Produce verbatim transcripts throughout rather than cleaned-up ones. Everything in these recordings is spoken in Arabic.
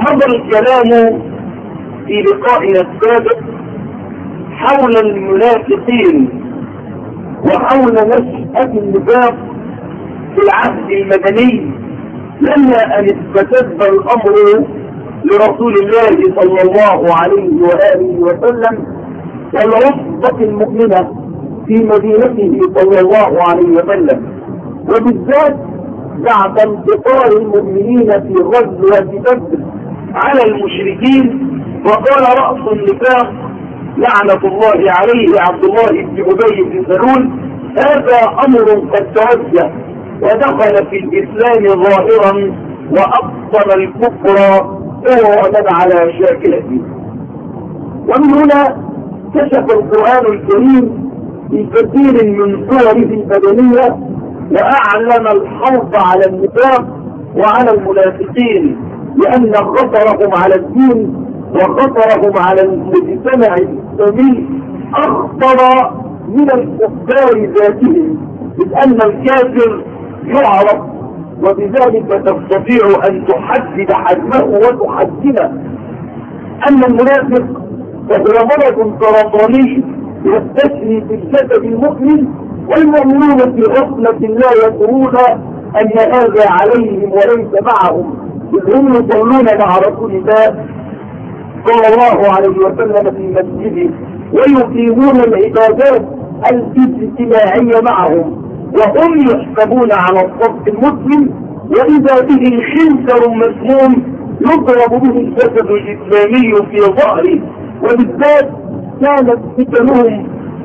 مضى الكلام في لقائنا السابق حول المنافقين وحول نشأة النفاق في العهد المدني لما أن استتب الأمر لرسول الله صلى الله عليه وآله وسلم والعصبة المؤمنة في مدينته صلى الله عليه وسلم، وبالذات بعد انتصار المؤمنين في غزوة بدر على المشركين. وقال رأس النفاق لعنة الله عليه عبد الله بن أبي بن سلول: هذا أمر قد توجه ودخل في الإسلام ظاهرا وأبطل الكفر قولا على شاكلته. ومن هنا كشف القرآن الكريم في كثير من صوره البدنية وأعلن الحرب على النفاق وعلى المنافقين، لأن خطرهم على الدين وخطرهم على المجتمع الإسلامي أخطر من الكفار ذاتهم، إذ أن الكافر يعرف وبذلك تستطيع أن تحدد حجمه وتحجمه. أما المنافق فهو مرض سرطاني يستشري في الجسد المؤمن، والمؤمنون في غفلة لا يدرون أن هذا عليهم وليس معهم، إذ هم يصلون مع رسول الله صلى الله عليه وسلم في مسجده ويقيمون العبادات الاجتماعية معهم، وهم يحسبون على الصف المسلم، وإذا به خنزر مسموم يضرب به الجسد الإسلامي في ظهره. وبالذات كانت فتنهم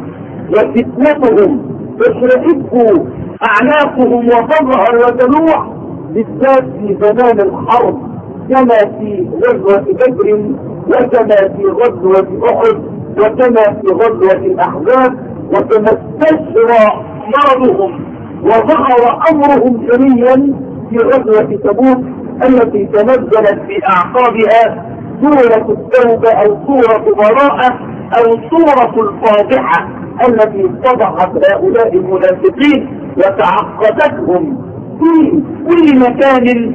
وفتنتهم تشرئب أعناقهم وتظهر وتلوح بالذات في زمان الحرب، كما في غزوة بدر وكما في غزوة أحد وكما في غزوة الأحزاب، وكما استشرى مرضهم وظهر أمرهم جميعا في غزوة تبوك التي تنزلت في أعقابها سورة التوبة أو سورة براءة أو سورة الفاضحة التي اتضحت هؤلاء المنافقين وتعقدتهم في كل مكان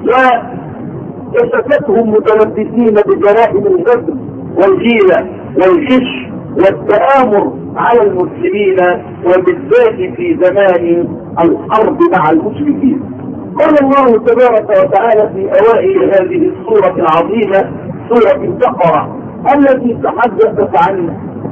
وكشفتهم متلبسين بجرائم الغدر والغيلة والغش والتآمر على المسلمين، وبالذات في زمان الحرب مع المشركين. قال الله تبارك وتعالى في أوائل هذه السورة العظيمة سورة البقرة التي تحدثت عن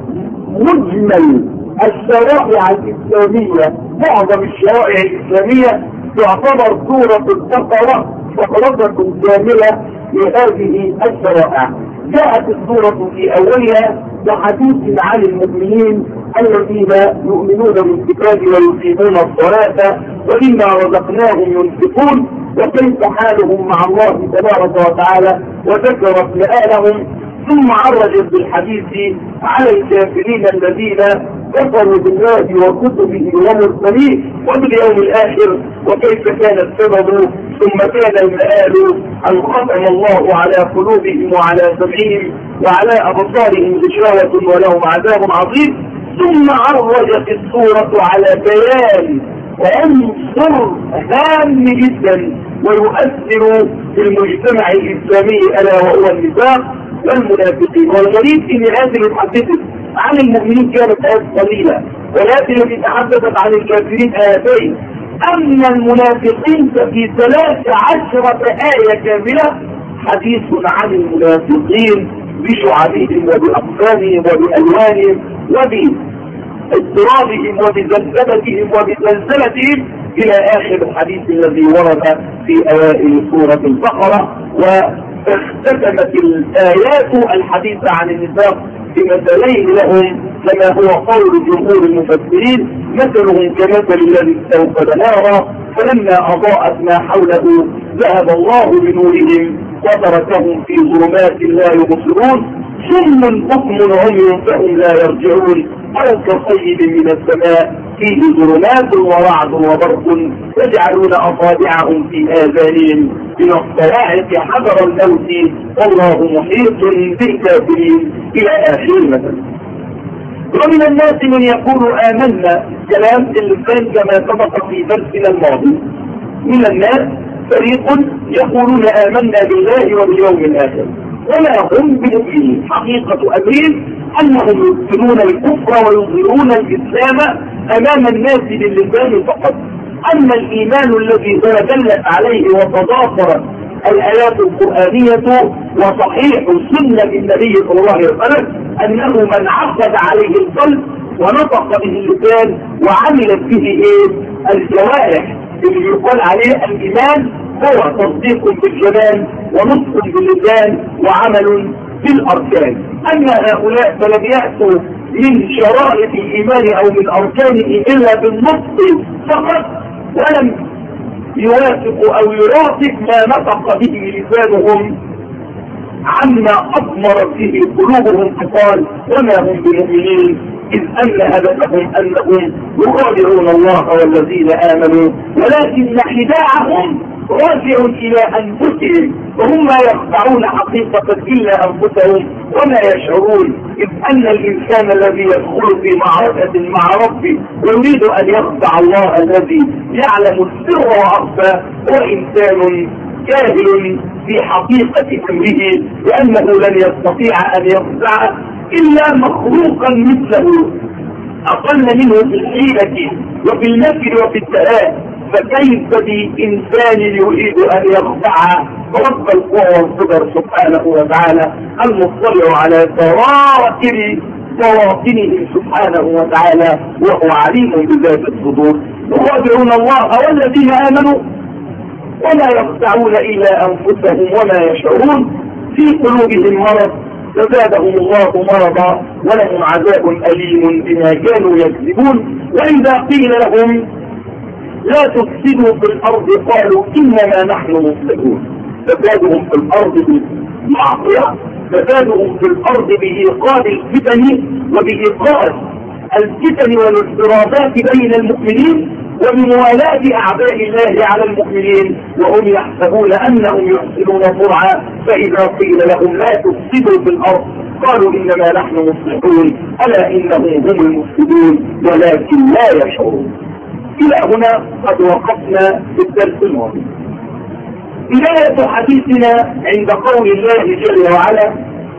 مجمل الشرائع الإسلامية، معظم الشرائع الإسلامية تعتبر سورة البقرة فقرة كاملة لهذه الشرائع. جاءت السورة في أولها بحديث عن المؤمنين الذين يؤمنون بالكتاب ويقيمون الصلاة ومما رزقناهم ينفقون وكيف حالهم مع الله تبارك وتعالى، وذكرت مآلهم، ثم عرجت بالحديث على الكافرين الذين كفروا بالله وكتبه ومرسليه وباليوم الآخر وكيف كان السبب، ثم كان المآل أن ختم الله على قلوبهم وعلى سمعهم وعلى أبصارهم غشاوة ولهم عذاب عظيم. ثم عرجت السورة على بيان عنصر هام جدا ويؤثر في المجتمع الإسلامي ألا وهو النفاق والمنافقين. والغريب ان هذه اللي تحدثت عن المؤمنين كانت آيات قليلة، ولكن التي تحدثت عن الكافرين آيتين. أما المنافقين ففي ثلاث عشرة آية كاملة حديث عن المنافقين بشعبهم وبأقسامهم وبألوانهم وباضطرابهم وبزلزلتهم وبزلزلتهم إلى آخر الحديث الذي ورد في أوائل سورة البقرة. واختتمت الآيات الحديث عن النفاق بمثلين لهم كما هو قول جمهور المفسرين: مثلهم كمثل الذي استوقد نارا فلما أضاءت ما حوله ذهب الله بنورهم وتركهم في ظلمات لا يبصرون ثم بكم عمي فهم لا يرجعون أو كصيب من السماء فيه ظلمات ورعد وبرق يجعلون أصابعهم في آذانهم من الصواعق حذر الموت والله محيط بالكافرين إلى آخر مثل. ومن الناس من يقول آمنا، كلام اللسان كما سبق في درسنا الماضي. من الناس فريق يقولون آمنا بالله وباليوم الآخر ولا هم بمؤمنين. حقيقة أمرهم أنهم يبطلون الكفر ويظهرون الإسلام أمام الناس باللسان فقط. أما الإيمان الذي هو دلت عليه وتضافرت الآيات القرآنية وصحيح سنة النبي صلى الله عليه وسلم أنه من عقد عليه القلب ونطق به اللسان وعملت به إيه الجوارح اللي يقال عليه الإيمان هو تصديق بالجنان ونطق باللسان وعمل بالأركان. أما هؤلاء فلم يأتوا من شرائط الإيمان أو من أركانه إلا بالنطق فقط ولم يوافق أو يرافق ما نطق به لسانهم عما أضمرت به قلوبهم فقال وما هم بمؤمنين إذ أن هدفهم أنهم يخادعون الله والذين آمنوا ولكن خداعهم راجع إلى أنفسهم وهم لا يخدعون حقيقة إلا أنفسهم وما يشعرون. إذ أن الإنسان الذي يدخل في معركة مع ربه ويريد أن يخدع الله الذي يعلم السر وأخفى هو إنسان جاهل في حقيقة أمره لأنه لن يستطيع أن يخدع إلا مخلوقا مثله أقل منه في الحيلة وفي المكر وفي التلاء. فكيف بإنسان يريد أن يخدع رب القوى والقدر سبحانه وتعالى المطلع على ظواهر بواطنه سبحانه وتعالى وهو عليم بذات الصدور. يخادعون الله والذين آمنوا ولا يخدعون إلا أنفسهم وما يشعرون في قلوبهم مرض فزادهم الله مرضا ولهم عذاب أليم بما كانوا يكذبون. وإذا قيل لهم لا تفسدوا في الأرض قالوا إنما نحن مفسدون. فزادهم في الأرض بالمعصية فزادهم في الأرض بإيقاد الفتن وبإيقاد الفتن والاضطرابات بين المؤمنين وبموالاة أعداء الله على المؤمنين وهم يحسبون أنهم يحسنون صنعا فإذا قيل لهم لا تفسدوا في الأرض قالوا إنما نحن مصلحون ألا إنهم هم المفسدون ولكن لا يشعرون. إلى هنا قد وقفنا في الدرس الماضي. بداية حديثنا عند قول الله جل وعلا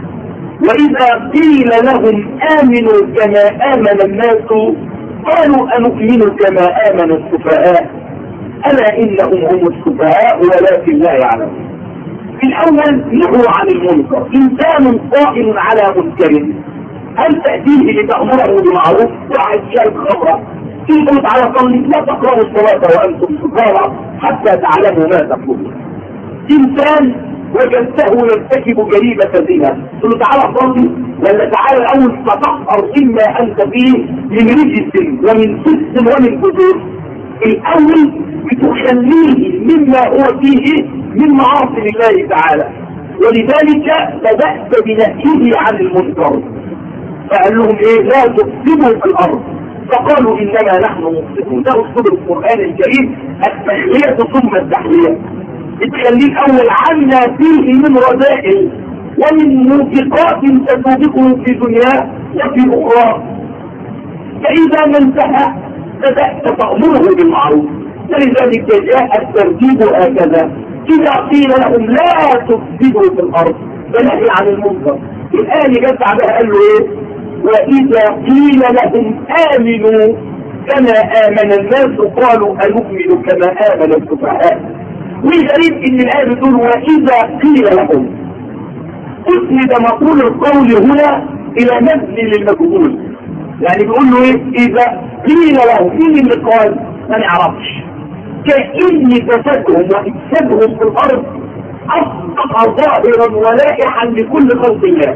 وإذا قيل لهم آمنوا كما آمن الناس قالوا أنؤمن كما آمن السفهاء ألا إنهم هم السفهاء ولكن لا يعلمون. في الأول نهوا عن المنكر. إنسان قائم على منكر هل تأتيه لتأمره بمعروف؟ واحد شارب خمرة تقول على صلي لا تقرأوا الصلاة وأنتم سكارى حتى تعلموا ما تقولون. إنسان وجدته يرتكب جريمة زنا تقول تعالى صلي ولا تعالى الأول فتحقر إما أنت فيه من رجس ومن سس ومن فجور. الأول بتخليه مما هو فيه من معاصي الله تعالى ولذلك بدأت بنهيه عن المنكر. فقال لهم إيه لا تفسدوا في الأرض فقالوا إنما نحن مفسدون. ده أسلوب القرآن الكريم التخلية ثم التحلية. بتخليه الأول عنا فيه من رذائل ومن موبقات تسوبقه في دنياه وفي أخرى. فإذا ما انتهى بدأت تأمره بالمعروف ولذلك جاء الترتيب هكذا. إذا قيل لهم لا تفسدوا في الأرض فنهي عن المنكر. الآن جاء بعدها قال له إيه وإذا قيل لهم آمنوا كما آمن الناس قالوا أنؤمن كما آمن السفهاء. والغريب إن الآية بتقول وإذا قيل لهم أسند مقول القول هنا إلى مبني للمجهول. يعني بيقول له إيه إذا قيل لهم مين اللي قال ما نعرفش كأن فسادهم وإفسادهم في الأرض أصبح ظاهرا ولائحا لكل خلق الله.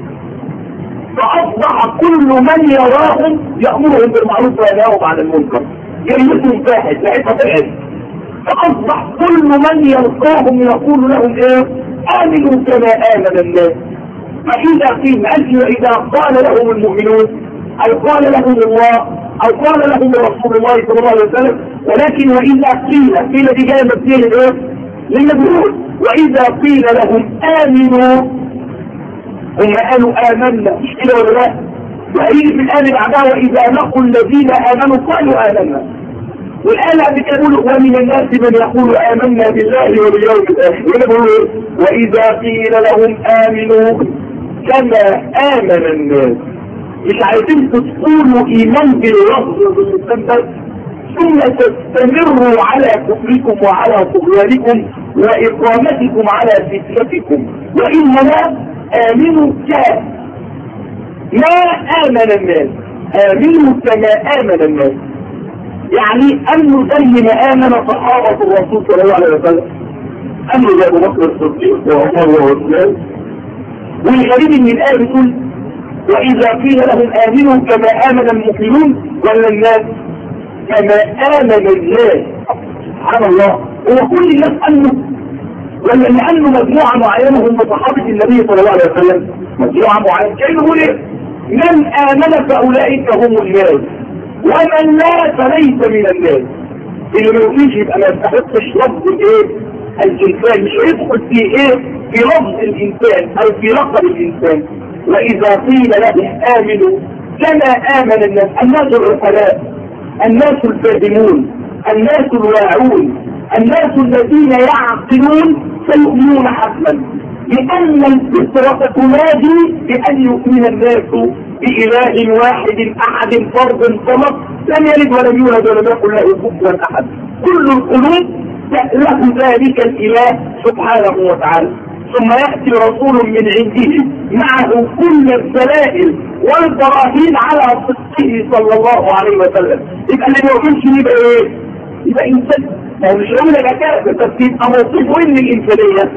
فأصبح كل من يراهم يأمرهم بالمعروف وينهاهم عن المنكر جريمتهم فاحش لعبة العلم. فأصبح كل من يلقاهم يقول لهم إيه آمنوا كما آمن الناس. فإذا قيل أجل إذا قال لهم المؤمنون أو قال لهم الله أو قال لهم رسول الله صلى الله عليه وسلم ولكن وإذا قيل قيل دي جاية مبنية لإيه للمجهول. وإذا قيل لهم آمنوا هم قالوا آمنا مش كده ولا لا؟ وهيجي في الآن بعدها وإذا لقوا الذين آمنوا قالوا آمنا. والآن قبل كده يقولوا ومن الناس من يقول آمنا بالله واليوم الآخر. يقولوا وإذا قيل لهم آمنوا كما آمن الناس. مش عايزين تقولوا إيمان باللفظ وباللسان بس ثم تستمروا على كفركم وعلى طغيانكم وإقامتكم على فتنتكم، وإنما آمنوا كما ما آمن الناس. آمنوا كما آمن الناس يعني أمنوا زي ما آمن صحابة الرسول صلى الله عليه وسلم. أمنوا زي أبو بكر الصديق وعمر وعثمان. والغريب إن الآية بتقول وإذا قيل لهم آمنوا كما آمن المؤمنون ولا الناس كما آمن الناس. سبحان الله، هو كل الناس أمنوا ولا لأنه مجموعة معينة هم صحابة النبي صلى الله عليه وسلم؟ مجموعة معينة كأنه ليه من آمن فأولئك هم الناس ومن لا فليس من الناس. اللي ما يقولش يبقى ما يستحقش لفظ الايه الانسان، مش هيدخل في ايه في لفظ الانسان او في لقب الانسان. واذا قيل لهم امنوا كما امن الناس، الناس العقلاء، الناس الفاهمون، الناس الواعون، الناس الذين يعقلون سيؤمنون حتما، لان الفطره تنادي بان يؤمن الناس بإله واحد أحد فرد صمد لم يلد ولم يولد ولم يكن له كفوا أحد. كل القلوب له ذلك الإله سبحانه وتعالى. ثم يأتي رسول من عنده معه كل الدلائل والبراهين على صدقه صلى الله عليه وسلم. يبقى اللي ما يؤمنش يبقى ايه؟ يبقى إنسان. ما هو مش هقول لك كافر، بس يبقى موصوف من الإنسانية.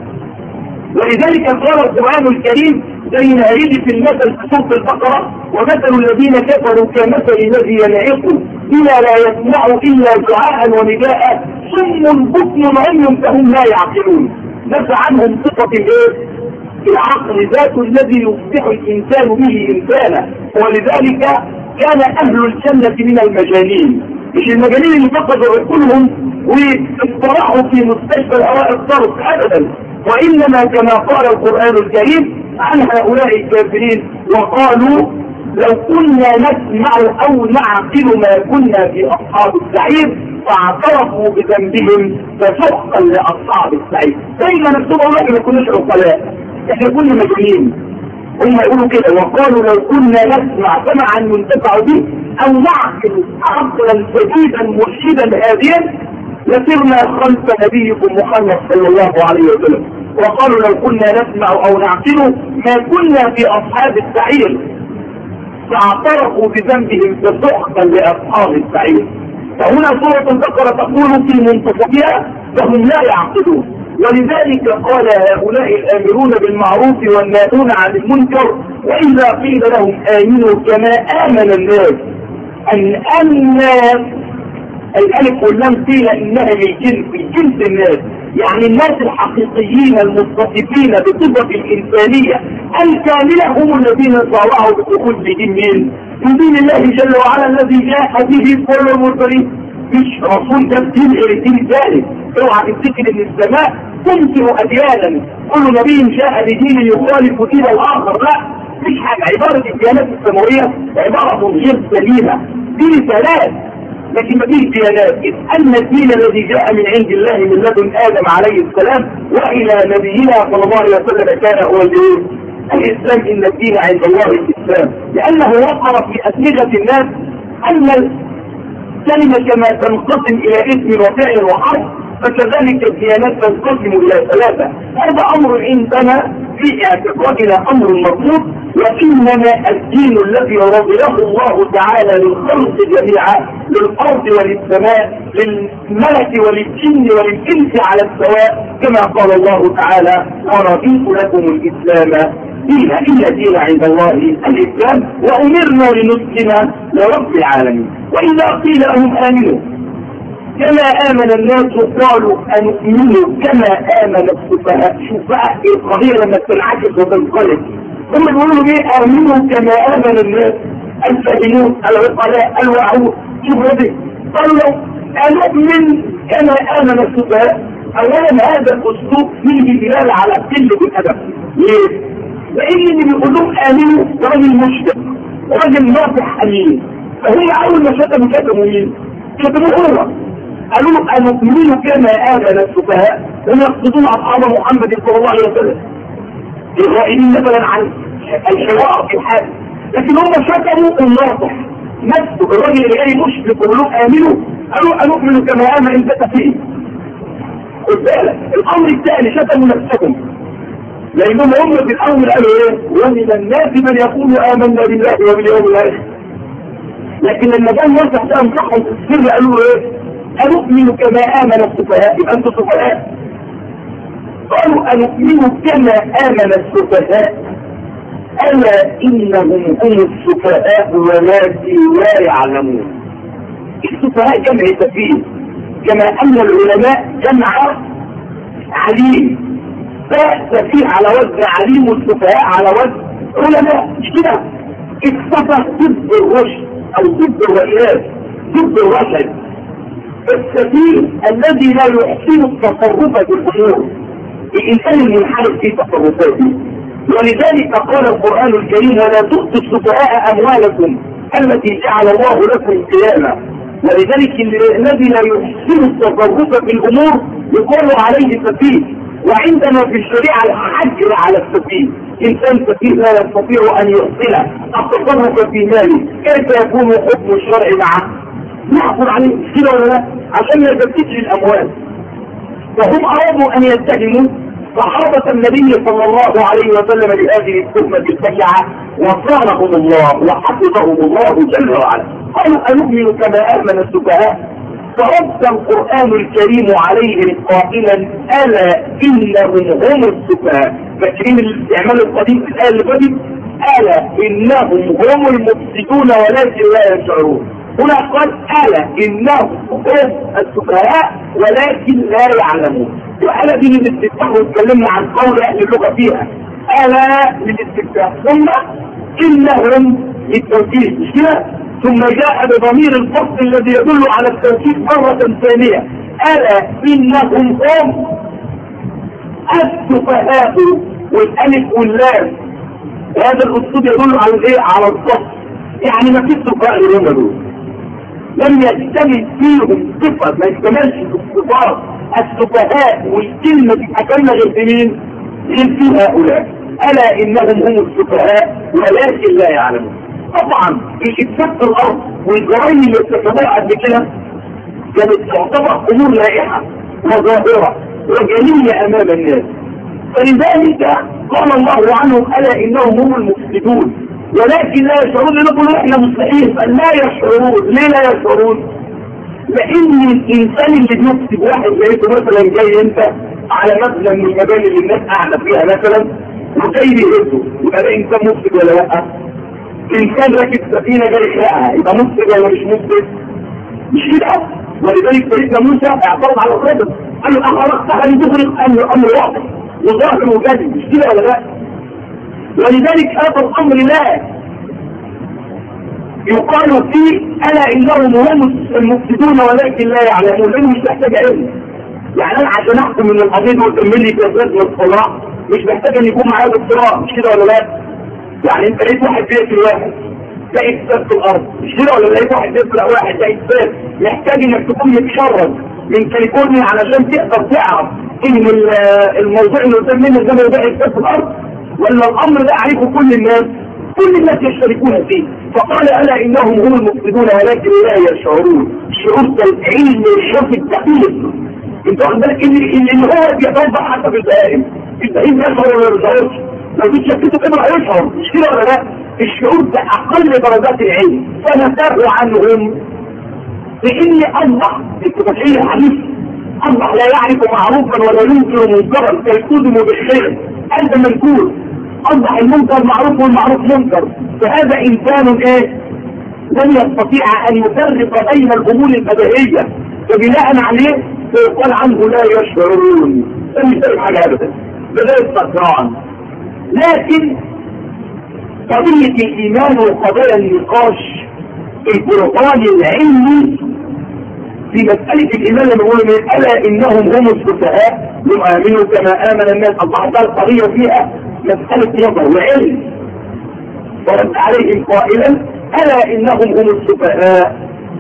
ولذلك قال القرآن الكريم زي ما هيجي في المثل في سورة البقرة ومثل الذين كفروا كمثل الذي ينعق بما لا يسمع إلا دعاء ونداء صم بكم عمي فهم لا يعقلون. نفى عنهم صفة الايه؟ العقل ذات الذي يصبح الإنسان به إنسانا. ولذلك كان أهل الجنة من المجانين، مش المجانين اللي فقدوا عقولهم واستراحوا في مستشفى الهواء الطرق أبدا، وإنما كما قال القرآن الكريم عن هؤلاء الكافرين وقالوا لو كنا نسمع أو نعقل ما كنا في أصحاب السعير فاعترفوا بذنبهم فسحقا لأصحاب السعير. دايما نكتب الله ما كناش عقلاء، احنا كنا مجانين. هم يقولوا كده وقالوا لو كنا نسمع سمعا ينتفع به أو نعقل عقلا جديدا مرشدا هاديا لسرنا خلف نبيكم محمد صلى الله عليه وسلم. وقالوا لو كنا نسمع او نعقل ما كنا في اصحاب السعير فاعترفوا بذنبهم فسحقا لاصحاب السعير. فهنا سورة البقرة تقول في منتصفها فهم لا يعقلون. ولذلك قال هؤلاء الآمرون بالمعروف والناهون عن المنكر وإذا قيل لهم آمنوا كما آمن الناس. أن الناس الألف واللام قيل إنها من جنس جنس الناس، يعني الناس الحقيقيين المتصفين بصفة الإنسانية الكاملة هم الذين صارعوا بالدخول في دين مين؟ من دين الله جل وعلا الذي جاء به كل المرسلين. مش رسول ده دين غير الدين الثالث. اوعى تفتكر ان السماء تنكر اديانا كل نبي جاء بدين يخالف دين الاخر، لا مش حاجه. عباره الديانات السماويه عباره غير سليمه، دين ثلاث لكن ما فيش ديانات. إذ أن الدين الذي جاء من عند الله من لدن آدم عليه السلام وإلى نبينا صلى الله عليه وسلم كان هو الإسلام. إن الدين عند الله الإسلام، لأنه وقر في أدمغة الناس أن الكلمة كما تنقسم إلى اسم وفعل وحرف فكذلك الديانات تنقسم إلى ثلاثة. هذا أمر عندنا في اعتقادنا أمر مطلوب، وإنما الدين الذي رضيه الله تعالى للخلق جميعا للأرض وللسماء للملك وللجن وللإنس على السواء كما قال الله تعالى ورضيت لكم الإسلام دينا إلا دين عند الله الإسلام وأمرنا لنسلم لرب العالمين. وإذا قيل لهم آمنوا كما آمن الناس قالوا أنؤمن كما آمن السفهاء. شفاء القضية لما تنعكس وتنقلب. ثم يقولوا ليه آمنوا كما آمن الناس الفاهمون العقلاء الواعون. شوفوا هذه قالوا لو أنؤمن كما آمن السفهاء. أولا هذا الأسلوب فيه دلالة على قلة الأدب. ليه؟ لأن اللي بيقول لهم آمنوا راجل مشرك راجل ناصح أمين، فهم أول ما شتموا كتبوا مين؟ شتموه هو، قالوا له أنؤمن كما آمن السفهاء، هم يقصدون أصحاب محمد صلى الله عليه وسلم الغائبين مثلا عن الحوار في الحال، لكن هم شتموا الناصح نفسه الراجل اللي جاي مشرك ويقولوا آمنوا، قالوا أنؤمن كما آمن انت فيه. خد بالك الأمر الثاني شتموا نفسهم، لأنهم هم في الأول قالوا إيه؟ ومن الناس من يقول آمنا بالله وباليوم الآخر، لكن لما جاء الناصح ده انصحهم في السر قالوا إيه؟ أنؤمن كما آمن السفهاء، يبقى أنتم سفهاء. قالوا أنؤمن كما آمن السفهاء ألا إنهم هم السفهاء ولكن لا يعلمون. السفهاء جمع سفيه، كما أن العلماء جمع عليم، فسفيه على وزن عليم والسفهاء على وزن علماء، مش كده؟ السفه ضد الرشد أو ضد الرئيات، ضد الرشد. السفيه الذي لا يحسن التصرف في الأمور، الإنسان المنحرف في تصرفاته. ولذلك قال القرآن الكريم ولا تؤتوا السفهاء أموالكم التي جعل الله لكم قياما. ولذلك الذي لا يحسن التصرف في الأمور يقال عليه سفيه. وعندنا في الشريعة الحجر على السفيه، إنسان سفيه لا يستطيع أن يحسن التصرف في ماله، كيف يكون حكم الشرع معه؟ نحفر عليه كده ولا لا؟ عشان ما يفتش الأموال. فهم أرادوا أن يتهموا صحابة النبي صلى الله عليه وسلم بهذه التهمة البشعة، وصانهم الله وحفظهم الله جل وعلا. قالوا أنؤمن كما آمن السفهاء، فرد القرآن الكريم عليهم قائلا ألا إنهم هم السفهاء. فاكرين الاستعمال القديم في الآية اللي فاتت؟ ألا إنهم هم المفسدون ولكن لا يشعرون. هنا قال ألا إنهم هم السفهاء ولكن لا يعلمون. وألا دي للاستفتاح، واتكلمنا عن قول أهل اللغة فيها. ألا للاستفتاح، ثم إنهم للتوكيد، مش كده؟ ثم جاء بضمير الفصل الذي يدل على التوكيد مرة ثانية. ألا إنهم هم السفهاء، والألف واللام، هذا الأسلوب يدل على الإيه؟ على الفصل، يعني ما فيش سفهاء غيرهم دول، لم يجتمع فيهم صفة، ما يجتمعش في الصفات السفهاء، والكلمة تتكلم غير في مين؟ غير في هؤلاء. ألا إنهم هم السفهاء ولكن لا يعلمون. طبعا الإفساد في الأرض والجرائم اللي ارتكبوها قبل كده كانت تعتبر أمور لائحة وظاهرة وجلية أمام الناس، فلذلك قال الله عنهم ألا إنهم هم المفسدون ولكن لا يشعرون. نقول احنا مستحيل، بل لا يشعرون. ليه لا يشعرون؟ لأن الإنسان اللي بيكسب واحد زيته مثلا جاي أنت على مبنى من المباني اللي الناس قاعدة فيها مثلا وجاي بيهزه، يبقى ده إنسان مفسد ولا لأ؟ إنسان راكب سفينة جاي يخلقها، يبقى مفسد ولا مش مفسد؟ مش كده؟ ولذلك سيدنا موسى اعترض على الرجل، قال له أخرجتها لتغرق، قال له أمر واضح وظاهر وجادل، مش كده ولا لا؟ ولذلك هذا الأمر لا يقال فيه ألا إنهم هم المفسدون ولكن لا يعلمون، لأنه مش محتاج علم. يعني أنا عشان أحكم من القضية وتكمل لي كذات من الصلاة مش محتاج أن يكون معايا دكتوراه، مش كده ولا لا؟ يعني أنت لقيت واحد بيقتل واحد ده إفساد في الأرض، مش كده ولا لقيت واحد بيسرق واحد ده إفساد، محتاج إنك تكون متشرد من كاليفورنيا علشان تقدر تعرف إن الموضوع اللي قدام منك ده موضوع إفساد في الأرض، ولا الأمر ده عارفه كل الناس؟ كل الناس يشتركون فيه. فقال ألا إنهم هم المفسدون ولكن لا يشعرون. شعور العلم الشرف الدقيق. انت واخد بالك ان اللي هو بيتوضح حتى في البهائم، البهائم يشعر ولا ما يشعرش؟ لو جيت شكيته كده هيشعر، مش كده ولا لا؟ الشعور ده أقل درجات العلم. فنتابع عنهم بإن الله التفاصيل الحديث الله لا يعرف معروفا ولا ينكر منكرا فيكون بالخير. هذا منكور، أصبح المنكر معروف والمعروف منكر، فهذا إنسان إيه؟ لم يستطيع أن يفرق بين الأمور البديهية، فبناء عليه فيقال عنه لا يشعرون. لم يشعر حاجة أبدا، بدأ السكران. لكن قضية الإيمان وقضايا النقاش البرهاني العلمي في مسألة الإيمان لما يقولوا من ألا إنهم هم السفهاء يؤمنوا كما آمن الناس، الله تعالى القضية فيها مسألة نظر وعلم. ورد عليهم قائلا ألا إنهم هم السفهاء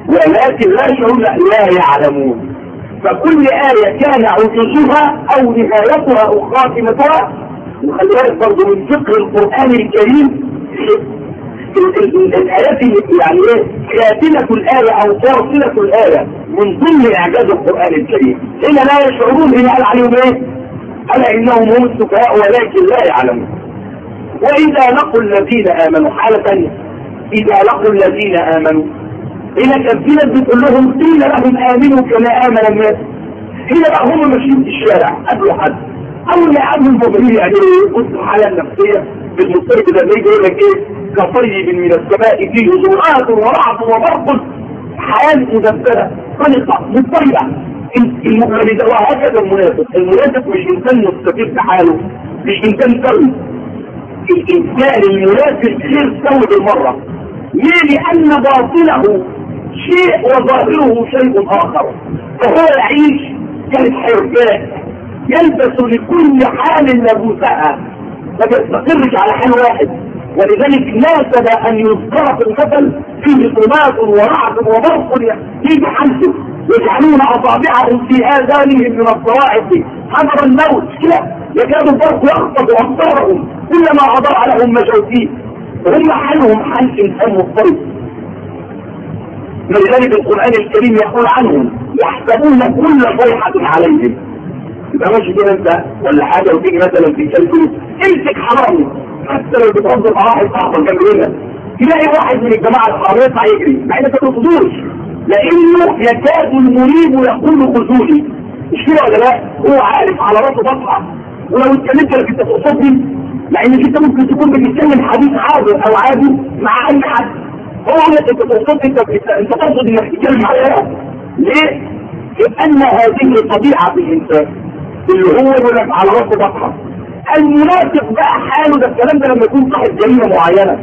ولكن لا يشعرون، لا يعلمون. فكل آية كان عجوزها أو نهايتها أو خاتمتها. وخلي بالك برضه من فقه القرآن الكريم الآيات يعني ايه خاتمة الآية أو فاصلة الآية من ضمن إعجاز القرآن الكريم. هنا لا يشعرون، هنا قال عليهم ايه؟ ألا إنهم هم السفهاء ولكن لا يعلمون. وإذا لقوا الذين آمنوا، حالة ثانية، إذا لقوا الذين آمنوا، هنا كان في ناس بتقول لهم قيل لهم آمنوا كما آمن الناس. هنا بقى هم ماشيين في الشارع قبل حد أول ما يقابلوا المؤمنين يعني يبصوا الحالة النفسية بالمصطلح ده زي يقول لك ايه؟ كطيب من السماء فيه ظلمات ورعد وبرق، حياة مدبرة خلقة مضطربة. المؤمن ده وهكذا المنافق. المنافق مش إنسان مستقيم في حاله، مش إنسان سوي. الإنسان المنافق غير سوي بالمرة. ليه؟ لأن باطنه شيء وظاهره شيء آخر. فهو يعيش كالحرباء يلبس لكل حال لبوسها، ما بيستقرش على حال واحد. ولذلك ناسب أن يذكر في المثل فيه ظلمات ورعد وبرق يجي حالته يجعلون أصابعهم في آذانهم من الصواعق حذر الموت كده، يكاد البرق يخطف أبصارهم كلما أضاء لهم مشوا فيه. وهم حالهم حال إنسان مضطرب. ولذلك القرآن الكريم يقول عنهم يحسبون كل صيحة عليهم. يبقى ماشي كده انت ولا حاجه وتيجي مثلا في كلمه امسك حرامي، حتى لو بتوظف على واحد صاحبك جنبنا تلاقي واحد من الجماعه الحراميه يطلع يجري مع انك ما تقصدوش، لانه يكاد المريب يقول خذوني. مش كده ولا لا؟ هو عارف على راسه بطلع. ولو اتكلمت لك انت تقصدني، مع انك انت ممكن تكون بتتكلم حديث عابر او عادي مع اي حد، هو قال لك انت تقصد، انت انت تقصد انك تتكلم معايا. ليه؟ لان هذه طبيعه الانسان اللي هو يقول لك على راسه بطحه. المنافق بقى حاله ده الكلام ده لما يكون صاحب جريمه معينه.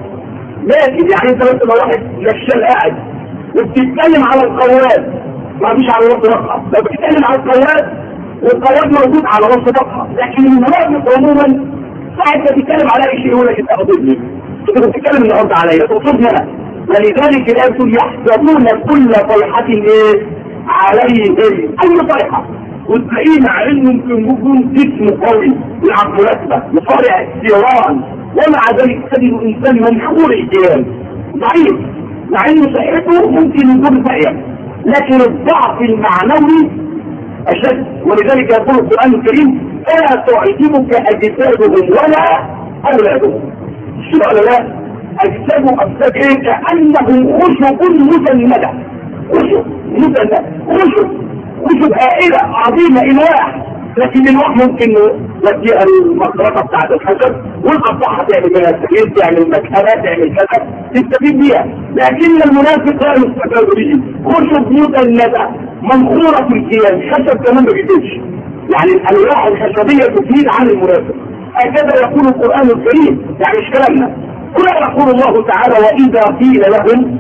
لكن يعني انت مثلا واحد نشال قاعد وبتتكلم على القواد، ما فيش على راسه بطحه، لو بتتكلم على القواد والقواد موجود على راسه بطحه. لكن المنافق عموما ساعه ما تتكلم على اي شيء يقول لك انت قصدني، انت بتتكلم النهارده عليا تقصدني انا. ولذلك الايه بتقول يحسبون كل صيحه ايه عليهم، اي صيحه وتلاقيه مع انه يمكن يكون جسم قوي يلعب مناسبه مصارع السيران، ومع ذلك تجد انسان منحور الجيران ضعيف، مع انه صحته ممكن يكون سيئه، لكن الضعف المعنوي اشد. ولذلك يقول القران الكريم فلا تعجبك اجسادهم ولا اولادهم. شو ولا لا؟ اجسادهم اجساد ايه؟ كانهم خشب مسنده، خشب مسنده، خشب خشب هائلة عظيمة إلواح، لكن الواح ممكن نوديها المخرطة بتاعت الخشب والقطعها تعمل منها السبيل، تعمل مكانة، تعمل كذا تستفيد بيها. لكن المنافق لا يستفاد به، خشب مسندة منخورة في الكيان، خشب كمان ما بيجيش. يعني الألواح الخشبية تفيد عن المنافق. هكذا يقول القرآن الكريم، يعني مش كلامنا. كما يقول الله تعالى وإذا قيل لهم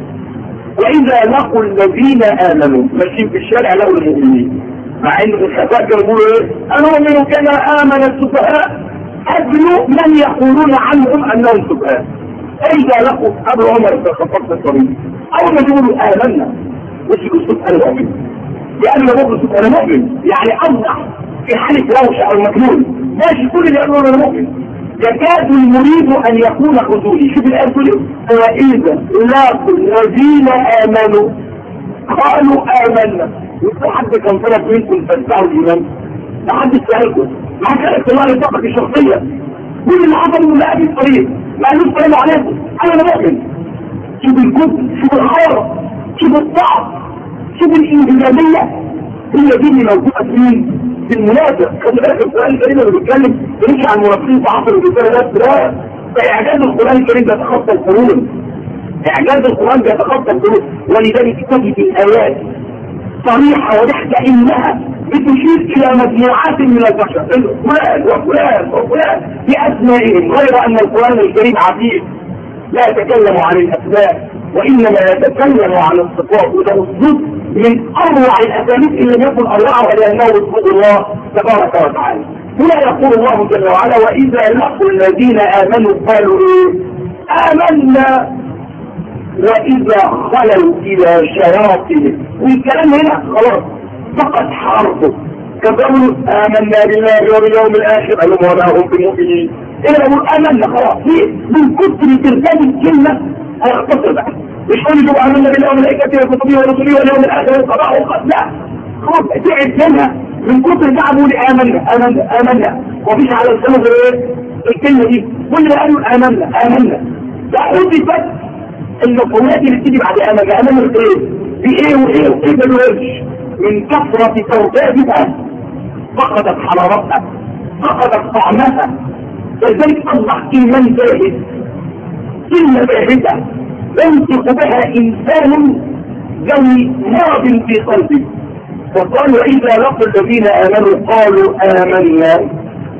وإذا لقوا الذين آمنوا، ماشيين في الشارع لقوا المؤمنين، مع ان الخفاء كانوا يقولوا ايه؟ أنؤمن كما آمن السفهاء، أجلوا من يقولون عنهم أنهم سفهاء. إذا لقوا أبو عمر بن الخطاب في الطريق أول ما يقولوا آمنا، وش الأسلوب أنا مؤمن؟ يعني ما بقول الأسلوب أنا مؤمن، يعني أوضح في حالة روشة أو مجنون، ماشي كل اللي يقولوا أنا مؤمن. يكاد المريد أن يكون خذولي. شوف الآية تقول وإذا لقوا الذين آمنوا قالوا آمنا. يقول حد كان طلب منكم تتبعوا الإيمان؟ ما حد يسألكم، ما كان اختلاف الطاقة الشخصية. كل اللي حصل من هذه الطريق ما قالوش سلام عليكم أنا مؤمن. شوف الكفر، شوف الخير، شوف الضعف، شوف الإنجازية، هي دي اللي موجودة فين؟ المنافق. خد بالك القرآن الكريم اللي بيتكلم مش عن المنافقين في عصر الرسالة بس، لا، فإعجاز القرآن الكريم بيتخطى القرون. إعجاز القرآن بيتخطى القرون، ولذلك تجد الآيات صريحة وضحكة إنها بتشير إلى مجموعات من البشر، فلان وفلان وفلان بأسمائهم، غير أن القرآن الكريم عفيف لا يتكلم عن الأسماء وإنما يتكلم عن الصفات. وده أسلوب من أروع الأساليب اللي لم يكن أروعها لأنه أسلوب الله تبارك وتعالى. هنا يقول الله جل وعلا وإذا لقوا الذين آمنوا قالوا إيه؟ آمنا. واذا خلوا الى شياطين، والكلام هنا خلاص فقط حرفه. كذبوا امنا بالله واليوم الاخر قالوا وما هم بمؤمنين. ايه يقول امنا خلاص ليه؟ من كتر تركاب الكلمه هيختصر بقى. مش كل يقول امنا بالله وملائكته وكتبه ورسله واليوم الاخر وصباح وقت، لا خلاص تعب منها من كتر تعبوا لامنا امنا امنا ومفيش على لسانه غير ايه؟ الكلمه دي. كل قالوا امنا امنا ده حذفت المفعولات اللي بتيجي بعد امنا. امنا بايه؟ بايه وايه وايه ما بيقولش من كثره توقيتها فقدت حرارتها فقدت طعمها. فلذلك اصبح كلمه باهت كلمه باهته ينطق بها انسان ذوي مرض في قلبه. وقالوا اذا لقوا الذين امنوا قالوا امنا.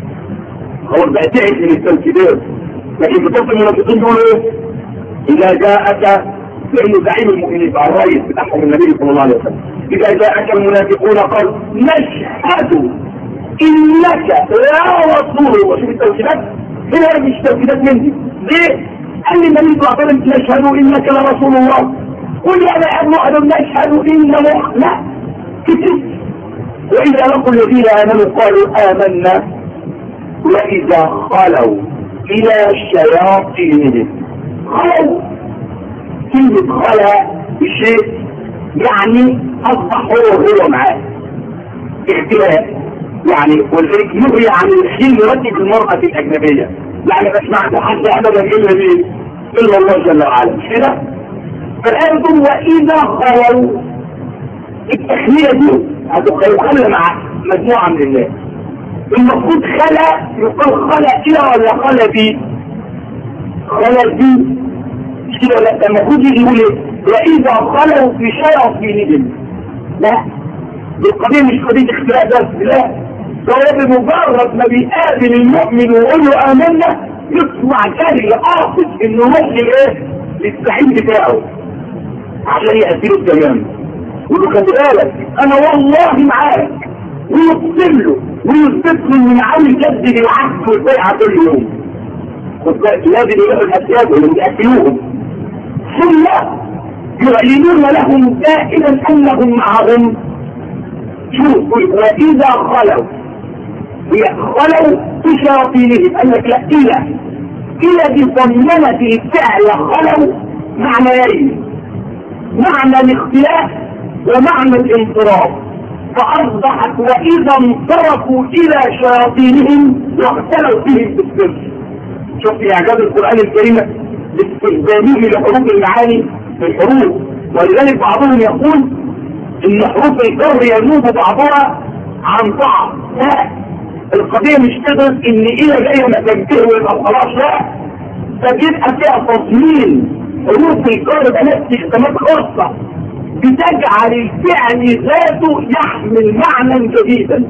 هو بقى تعب من التوكيدات. لكن بتصل المنافقين دول ايه؟ اذا جاءك فعل زعيم المؤمنين بقى الرئيس بتاعهم النبي صلى الله عليه وسلم، اذا جاءك المنافقون قال نشهد انك لا رسول الله. شوف التوكيدات هنا مش توكيدات مني ليه؟ قال لي النبي صلى الله عليه وسلم نشهد انك لرسول الله. قل يا ابن نشهد انه لا كتب. واذا لقوا الذين امنوا قالوا امنا واذا خلوا الى شياطينهم. خلوا كلمة خلا بشيء يعني اصبح هو هو معاه اختلاف يعني. ولذلك يغني عن الخيل يرتب المرأة الاجنبية، يعني ما سمعت حد ابدا الا مين؟ الا الله جل وعلا. مش كده؟ فالآن يقول واذا خلوا، التخلية دي هتخلى مع مجموعة من الناس. المفروض خلا يقول خلا الى ولا خلا بي؟ خلا بي مش كده؟ لا المفروض يجي يقول ايه؟ واذا خلوا في شياطينهم. لا القضية مش قضية اختلاف بس، لا ده بمجرد ما بيقابل المؤمن ويقول له امنا يطلع جري قاصد انه يروح لايه؟ للسعيد بتاعه عشان يأثيره التمام. يقول له خلي بالك انا والله معاك، ويقسم له ويثبت له من عامل جد للعهد والبيعه كل يوم. خد بالك لازم يروحوا الاسياد اللي بيأكلوهم، ثم يعلنون لهم دائما انهم معهم. شوف واذا خلوا خلوا في شياطينهم. قال لك لا الى الى دي ضمنت الفعل خلوا معنيين، معنى الاختلاف ومعنى الانصراف. فاصبحت واذا انصرفوا الى شياطينهم واختلوا فيهم في السر. شوف اعجاز القران الكريم باستخدامه لحروف المعاني في الحروف. ولذلك بعضهم يقول ان حروف الجر ينوب بعضها عن بعض. لا القضيه مش كده ان الى جايه ما تنتهي ويبقى خلاص، لا ده بيبقى فيها تصميم. حروف الجر بقى استخدامات خاصه بتجعل الفعل ذاته يحمل معنى جديدا.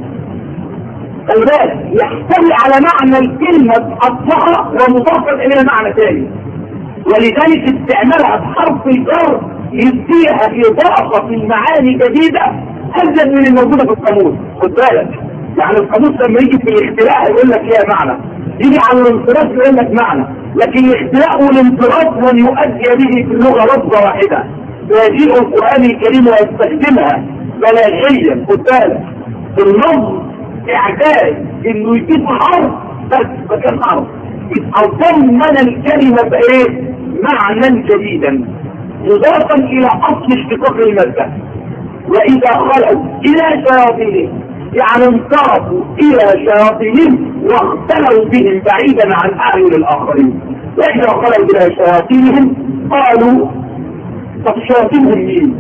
الباب يحتوي على معنى الكلمة أصلها ومضافا إلى معنى ثاني. ولذلك استعمالها بحرف الجر يديها إضافة في المعاني جديدة أزيد من الموجودة في القاموس. خد بالك يعني القاموس لما يجي في الاختلاء يقول لك ليها معنى، يجي على الانصراف يقول لك معنى، لكن الاختلاء والانصراف لن يؤدي به في اللغة لفظة واحدة. فيجيء القرآن الكريم ويستخدمها بلاغيا. خد بالك النظم اعداد انه يجيب حرف بس مكان حرف يبقى ضمن الكلمة بايه؟ معنى جديدا مضافا الى اصل اشتقاق المادة. واذا خلوا الى شياطينهم يعني انصرفوا الى شياطينهم واختلوا بهم بعيدا عن اعين الاخرين. واذا خلوا الى شياطينهم قالوا طب شياطينهم مين؟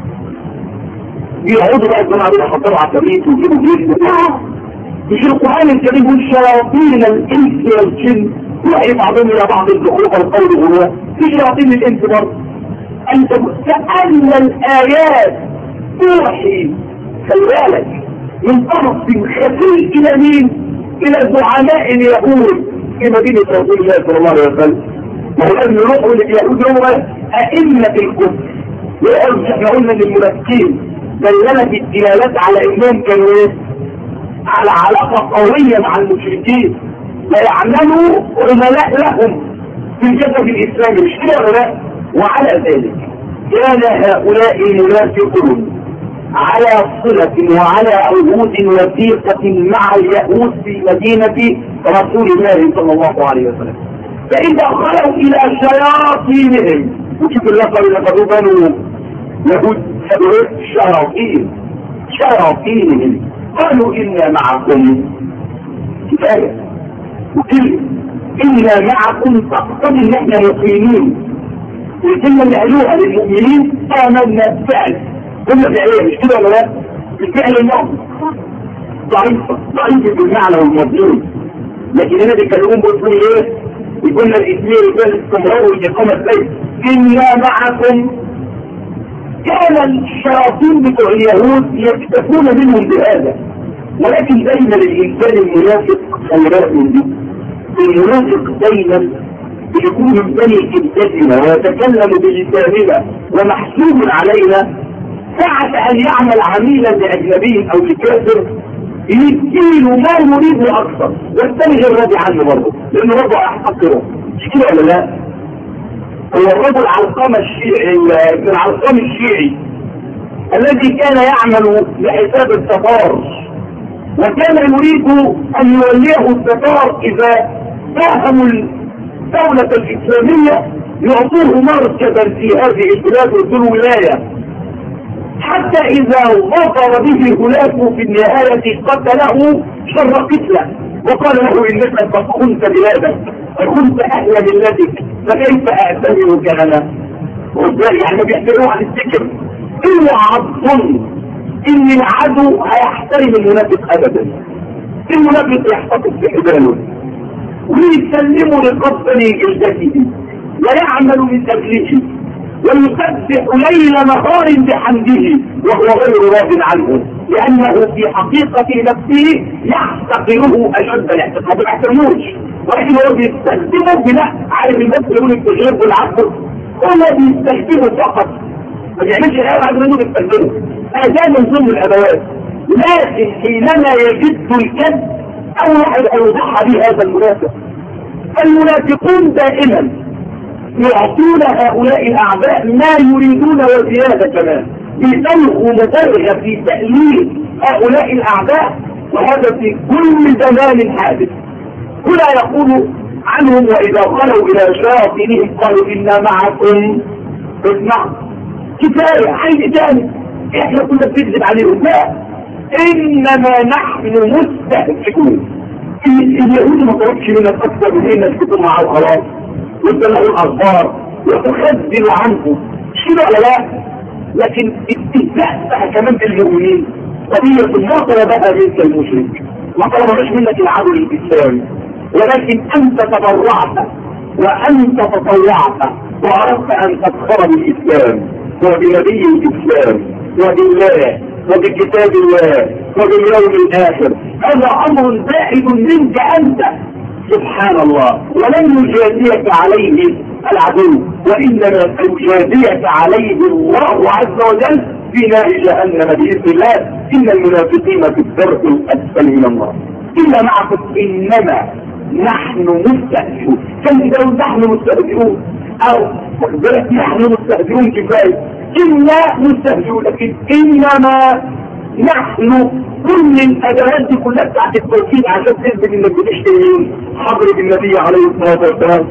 بيقعدوا بقى الجماعة دول يحطوا عفاريت ويجيبوا جيش. مش القرآن الكريم يقول شياطين الانس والجن يوحي بعضهم الى بعض الزخرف والقول هو في شياطين الانس برضه. انت كأن الايات توحي خلي بالك من طرف خفي الى مين؟ الى زعماء اليهود في مدينة رسول الله صلى الله عليه وسلم. وقال يروحوا لليهود هم ائمة الكفر. وقالوا احنا قلنا للمنافقين دللت الدلالات على انهم كانوا ايه؟ على علاقة قوية مع المشركين ويعملوا عملاء لهم في الجسد الاسلامي. مش كده ولا لا؟ وعلى ذلك كان هؤلاء المنافقون على صلة وعلى عهود وثيقة مع اليهود في مدينة رسول الله صلى الله عليه وسلم. فإذا خلوا إلى شياطينهم، وشوف اللقب اللي قالوا بنو يهود شياطين شياطينهم، قالوا إنا معكم كفاية وكل إنا معكم تقتضي إن احنا مقيمين. والكلمة اللي قالوها للمؤمنين آمنا فعل، كلمة فعلية مش كده ولا لا؟ الفعل الماضي ضعيفة ضعيفة بالمعنى والمضمون، لكن هنا بيتكلمون بيقولوا ايه؟ يقولنا الاثنين يقول الاستمرار والإقامة ازاي؟ إنا معكم. كان الشياطين بتوع اليهود يكتفون منهم بهذا، ولكن دايما الإنسان المنافق خيرات من دي. المنافق دايما بيكون من بني كبتتنا ويتكلم بلساننا ومحسوب علينا، ساعة أن يعمل عميلا لأجنبي أو لكافر يديله ما يريده أكثر، والثاني غير راضي عنه برضه، لأنه برضه أحقره. مش كده ولا لا؟ هو الرجل علقمة الشيعي ابن العلقم الشيعي الذي كان يعمل لحساب التتار، وكان يريد أن يوليه التتار إذا فهموا الدولة الإسلامية يعطوه مركزا في هذه البلاد وذو ولاية، حتى إذا ظفر به هلاكه في النهاية قتله شر قتله وقال له إنك قد كنت بلادك وكنت أهل ملتك فكيف أعتبرك أنا؟ يعني ما بيحترموا عن الذكر. اوعى تظن إن العدو هيحترم المنافق أبدا. المنافق يحتفظ بحباله ويسلمه لقبض جلدته ويعمل من أجله ويسبح ليل نهار بحمده وهو غير راض عنه، لأنه في حقيقة نفسه يحتقره أشد الاحتقار. ما بيحترموش، ولكن هو بيستخدمه بناء على الناس يقولون التغيير والعبد، هو بيستخدمه فقط، ما بيعملش غير عبد منه بيستخدمه. هذا من ضمن الأدوات، لكن حينما يجد الكذب أول واحد هيوضحها به هذا المنافق. المنافقون دائما يعطون هؤلاء الأعداء ما يريدون وزيادة كمان، بيسلقوا مبالغة في تأليل هؤلاء الأعداء، وهذا في كل زمان حادث. هنا يقول عنهم وإذا خلوا إلى شياطينهم قالوا إنا معكم اسمعوا كفاية عين تاني احنا كنا بنكذب عليهم، لا إنما نحن مستهزئون. اليهود ما طلبش منك أكثر من إنك تكون معه خلاص وتبلغوا الأخبار وتخذلوا عنه، شنو ولا لا؟ لكن استهزاء بقى كمان بالمؤمنين قضية ما طلبها منك المشرك، ما طلبهاش منك العدو الإسلامي، ولكن أنت تبرعت وأنت تطوعت وعرفت أن تفخر بالإسلام وبنبي الإسلام وبالله وبكتاب الله وباليوم الآخر. هذا أمر زائد منك أنت سبحان الله، ولن يجازيك عليه العدو، وإنما يجازيك عليه الله عز وجل في نار جهنم بإذن الله. إن المنافقين في الدرك الأسفل من النار. إلا معكم إنما نحن مستهزئون. كان لو نحن مستهزئون أو نحن مستهزئون كفاية، إلا مستهزئون، لكن إنما نحن كل الأدوات دي كلها بتاعت التوكيد عشان تثبت إنك بتشتري حضرة النبي عليه الصلاة والسلام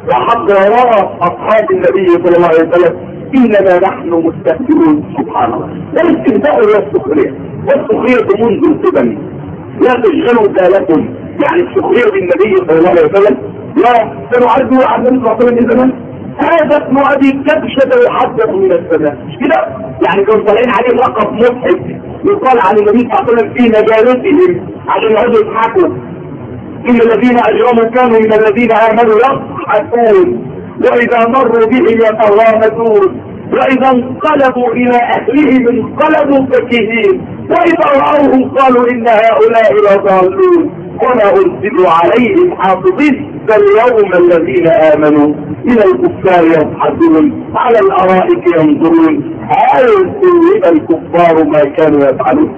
وحضرات أصحاب النبي صلى الله عليه وسلم. إنما نحن مستهزئون. سبحان الله. لا الاستهزاء ولا السخرية، والسخرية منذ القدم لا تشغلوا بالكم، يعني السخرية بالنبي صلى الله عليه وسلم لا سنعرضه عن النبي صلى الله عليه وسلم زمان. هذا ابن أبي كبشة يحدث من السماء، مش كده؟ يعني كانوا طالعين عليه لقب مضحك يقال عن النبي صلى الله عليه وسلم في مجالسهم عشان يقعدوا يضحكوا. إن الذين أجرموا كانوا من الذين آمنوا يضحكون وإذا مروا بهم يتغامزون وإذا انقلبوا إلى أهلهم انقلبوا فكهين وإذا رأوهم قالوا إن هؤلاء لضالون وما أرسلوا عليهم حافظين فاليوم الذين آمنوا من الكفار يضحكون على الأرائك ينظرون هل ثوب الكفار ما كانوا يفعلون.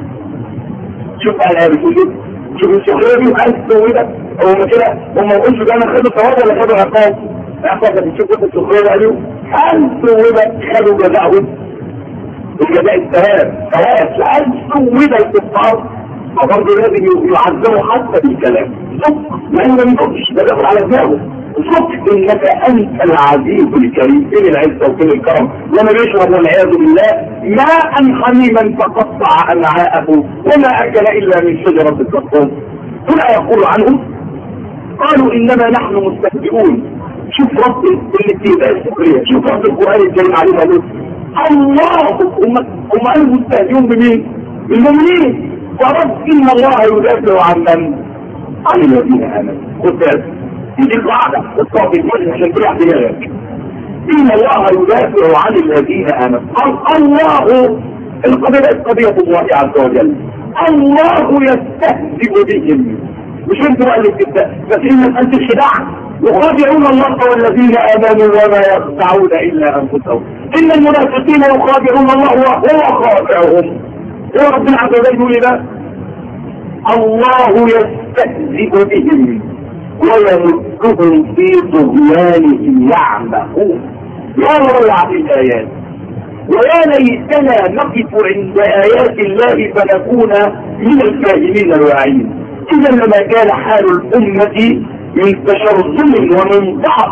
شوف الآية بتقول شوف السخرية دي هل ثوبت هو كده هم ما يقولش ده أنا خدوا ثواب ولا خدوا عقاب؟ عقاب بتشوف السخرية عليهم هل ثوبت خلوا جزاءهم الجزاء الثواب ثواب هل ثوب الكفار فبرضه لازم يعذبوا حتى بالكلام صدق لانه ما ينقصش ده بياخد على دماغه صدق انك انت العزيز الكريم فين العزه وفين الكرم لما بيشرب والعياذ بالله ماء حميما فقطع امعاءه وما اكل الا من شجره الزقوم هنا يقول عنهم قالوا انما نحن مستهزئون. شوف رب الاستهزاء السخريه شوف رب القران الكريم علينا له الله هم هم قالوا مستهزئون بمين؟ بالمؤمنين. ورب ان الله يدافع عن من؟ عن الذين امنوا. خد بالك دي القاعده الصعب الجزء عشان تريح دماغك. ان الله يدافع عن الذين امنوا. الله القضيه قضيه الله عز وجل. الله يستهزئ بهم مش انتوا بقى اللي بتبدا بس ان انت الخداع يخادعون الله والذين امنوا وما يخدعون الا انفسهم. ان المنافقين يخادعون الله وهو خادعهم. هو ربنا عز وجل يقول ده الله يستهزئ بهم ويمدهم في طغيانهم يعمهون. يا روعة الآيات ويا ليتنا نقف عند آيات الله فنكون من الفاهمين الواعين. إذا لما كان حال الأمة من تشرذم ومن ضعف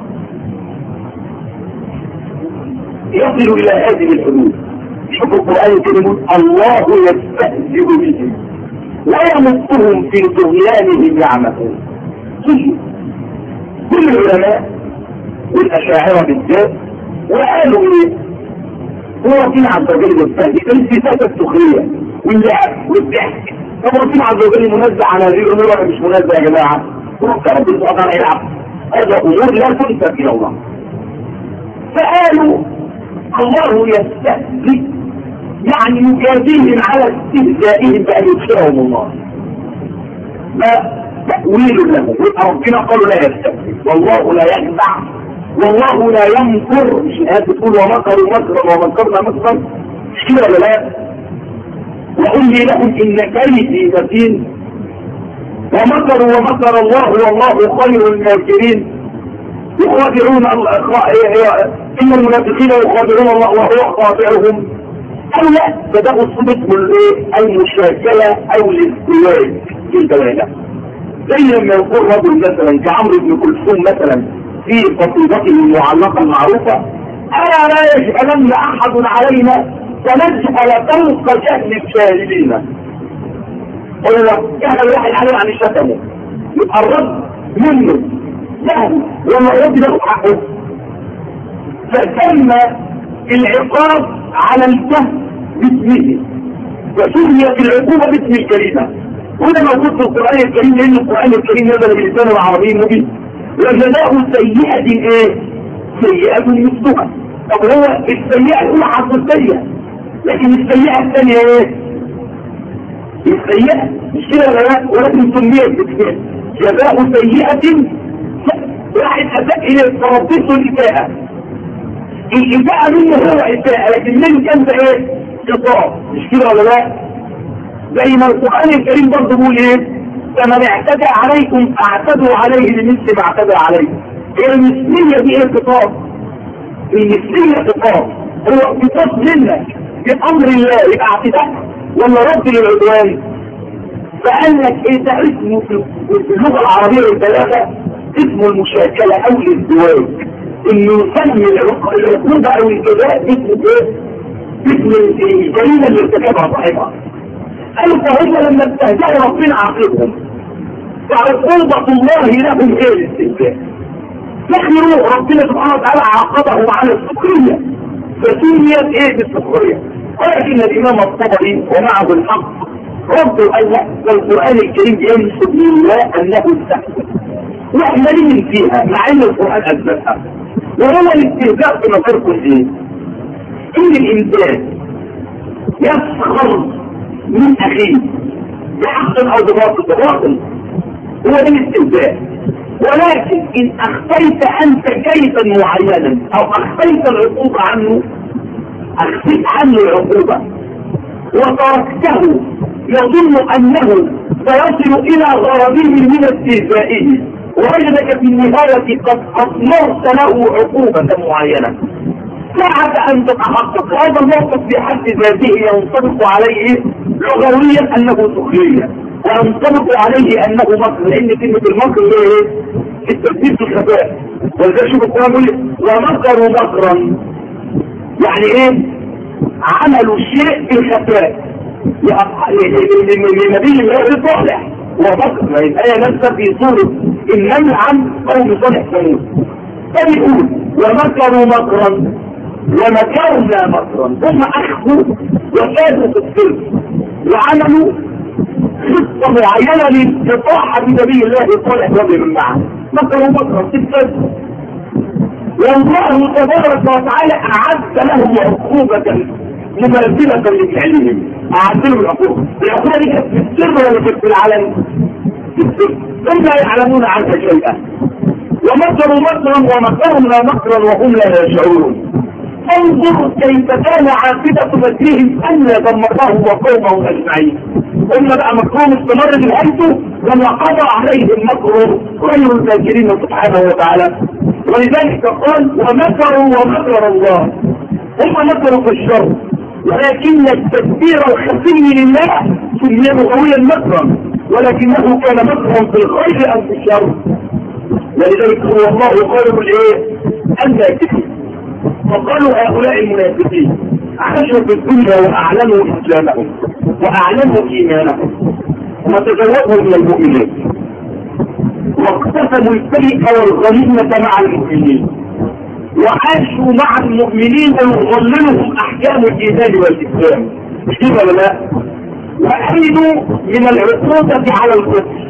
يصل إلى هذه الحدود. شوفوا القرآن الكريم الله يستهزئ بهم ويمدهم في طغيانهم يعمهون. كل العلماء والأشاعرة بالذات وقالوا ايه؟ هو ربنا عز وجل يستهزئ بالصفات السخرية واللعب والضحك. طب ربنا عز وجل منزه عن هذه الامور ولا مش منزه يا جماعه؟ رب سبحانه يلعب هذا امور لا تنسب الى الله. فقالوا الله يستهزئ يعني يجازيهم على استهزائهم بان يدخلهم الله. ما تأويل لهم ربنا قالوا لا يستهزئ والله لا يخدع والله لا يمكر. مش الآيات بتقول ومكروا مكرا ومكرنا مكرا مش كده ولا لا؟ وأملي لهم إن كيدي متين ومكروا ومكر الله والله خير الماكرين. يخادعون إن المنافقين يخادعون الله وهو خادعهم. أو لا بدأوا صبت المشاكلة أو الازدواج في الدولة. زي لما يقول رجل مثلا كعمرو بن كلثوم مثلا في قصيدته المعلقة المعروفة ألا لا يجهلن أحد علينا فنجهل فوق جهل الجاهلين. ولو كان الواحد عليه عن شتمه يبقى الرد منه جهل وما يرد له حقه. فتم العقاب على الجهل باسمه وسميت العقوبة باسم الكريمة. وده موجود في القرآن الكريم لأن القرآن الكريم نزل باللسان العربي المبين. وجزاء سيئة ايه؟ سيئة مثلها. طب هو السيئة الأولى حصل السيئة لكن السيئة الثانية ايه؟ السيئة مش كده ولا لا؟ ولكن سميت بكده جزاء سيئة واحد أساء إليه فربته الإساءة. الإساءة منه هو إساءة لكن من كان ده ايه؟ خطاب مش كده ولا لا؟ زي ما القرآن الكريم برضه بيقول ايه؟ فمن اعتدى عليكم اعتدوا عليه بمثل ما اعتدى عليه. المثلية دي ايه خطاب؟ المثلية خطاب هو خطاب منك بأمر الله يبقى اعتداء ولا رد للعدوان. فقال لك ايه ده اسمه في اللغة العربية الثلاثة اسمه المشاكلة او الازدواج. انه يسمي العقوبة او الجزاء اسمه ايه؟ اسم الجريمة اللي ارتكبها صاحبها. قالوا فهم لما استهزأوا ربنا عاقبهم فعقوبة الله لهم ايه الاستهزاء. يخيروا ربنا سبحانه وتعالى عاقبهم على السخرية فسميت ايه بالسخرية. ولكن الامام الطبري ومعه الحق ردوا قال لا القرآن الكريم ينسب لله انه استهزأ واحنا ليه فيها مع ان القرآن اثبتها. وهو الاستهزاء في نظركم ايه؟ ان الانسان يسخر من اخيه بحق او بباطل بباطل هو ده الاستهزاء. ولكن ان اخفيت انت كيفا معينا او اخفيت العقوبة عنه اخفيت عنه العقوبة وتركته يظن انه سيصل الى غرضه من استهزائه ووجدك في النهاية قد أضمرت له عقوبة معينة بعد أن تتحقق هذا الموقف بحد ذاته ينطبق عليه لغويا أنه سخرية، وينطبق عليه أنه مكر، لأن كلمة المكر هي الترتيب بالخفاء. ولذلك شوف القرآن يقول ومكروا مكرا، يعني ايه؟ عملوا شيء بالخفاء لنبي الله صالح ومكر. الآية نفسها في سورة النمل عن قوم صالح ثمود، فبيقول ومكروا مكرا ومكرنا مكرا، هم اخذوا وكادوا في السر وعملوا خطة معينة لإطاحة بنبي الله صالح ومن معه، مكروا مكرا في السر. والله تبارك وتعالى أعد لهم عقوبة مماثلة لفعلهم، أعد لهم العقوبة. العقوبة دي كانت في السر ولا في العلن؟ في السر، هم لا يعلمون عنها شيئا. ومكروا مكرا ومكرنا مكرا وهم لا يشعرون. انظر كيف كان عاقبة مكرهم أن دمرناه وقومه أجمعين. هم بقى مكرهم استمر بالحيث لما قضى عليهم مكره غير الذاكرين سبحانه وتعالى. ولذلك قال ومكروا ومكر الله. هم مكروا في الشر، ولكن التدبير الخفي لله سمي لغويا مكرا، ولكنه كان مكرا في الخير أم في الشر. ولذلك هو الله قالوا الايه الناكثين. فقالوا هؤلاء المنافقين عاشوا في الدنيا واعلنوا اسلامهم واعلنوا ايمانهم وتزوجوا من المؤمنين واقتسموا الفريق والغنيمة مع المؤمنين وعاشوا مع المؤمنين ويظللهم احكام الايمان والاسلام، مش كده ولا لا؟ وأمنوا من العقوبة على الكفر،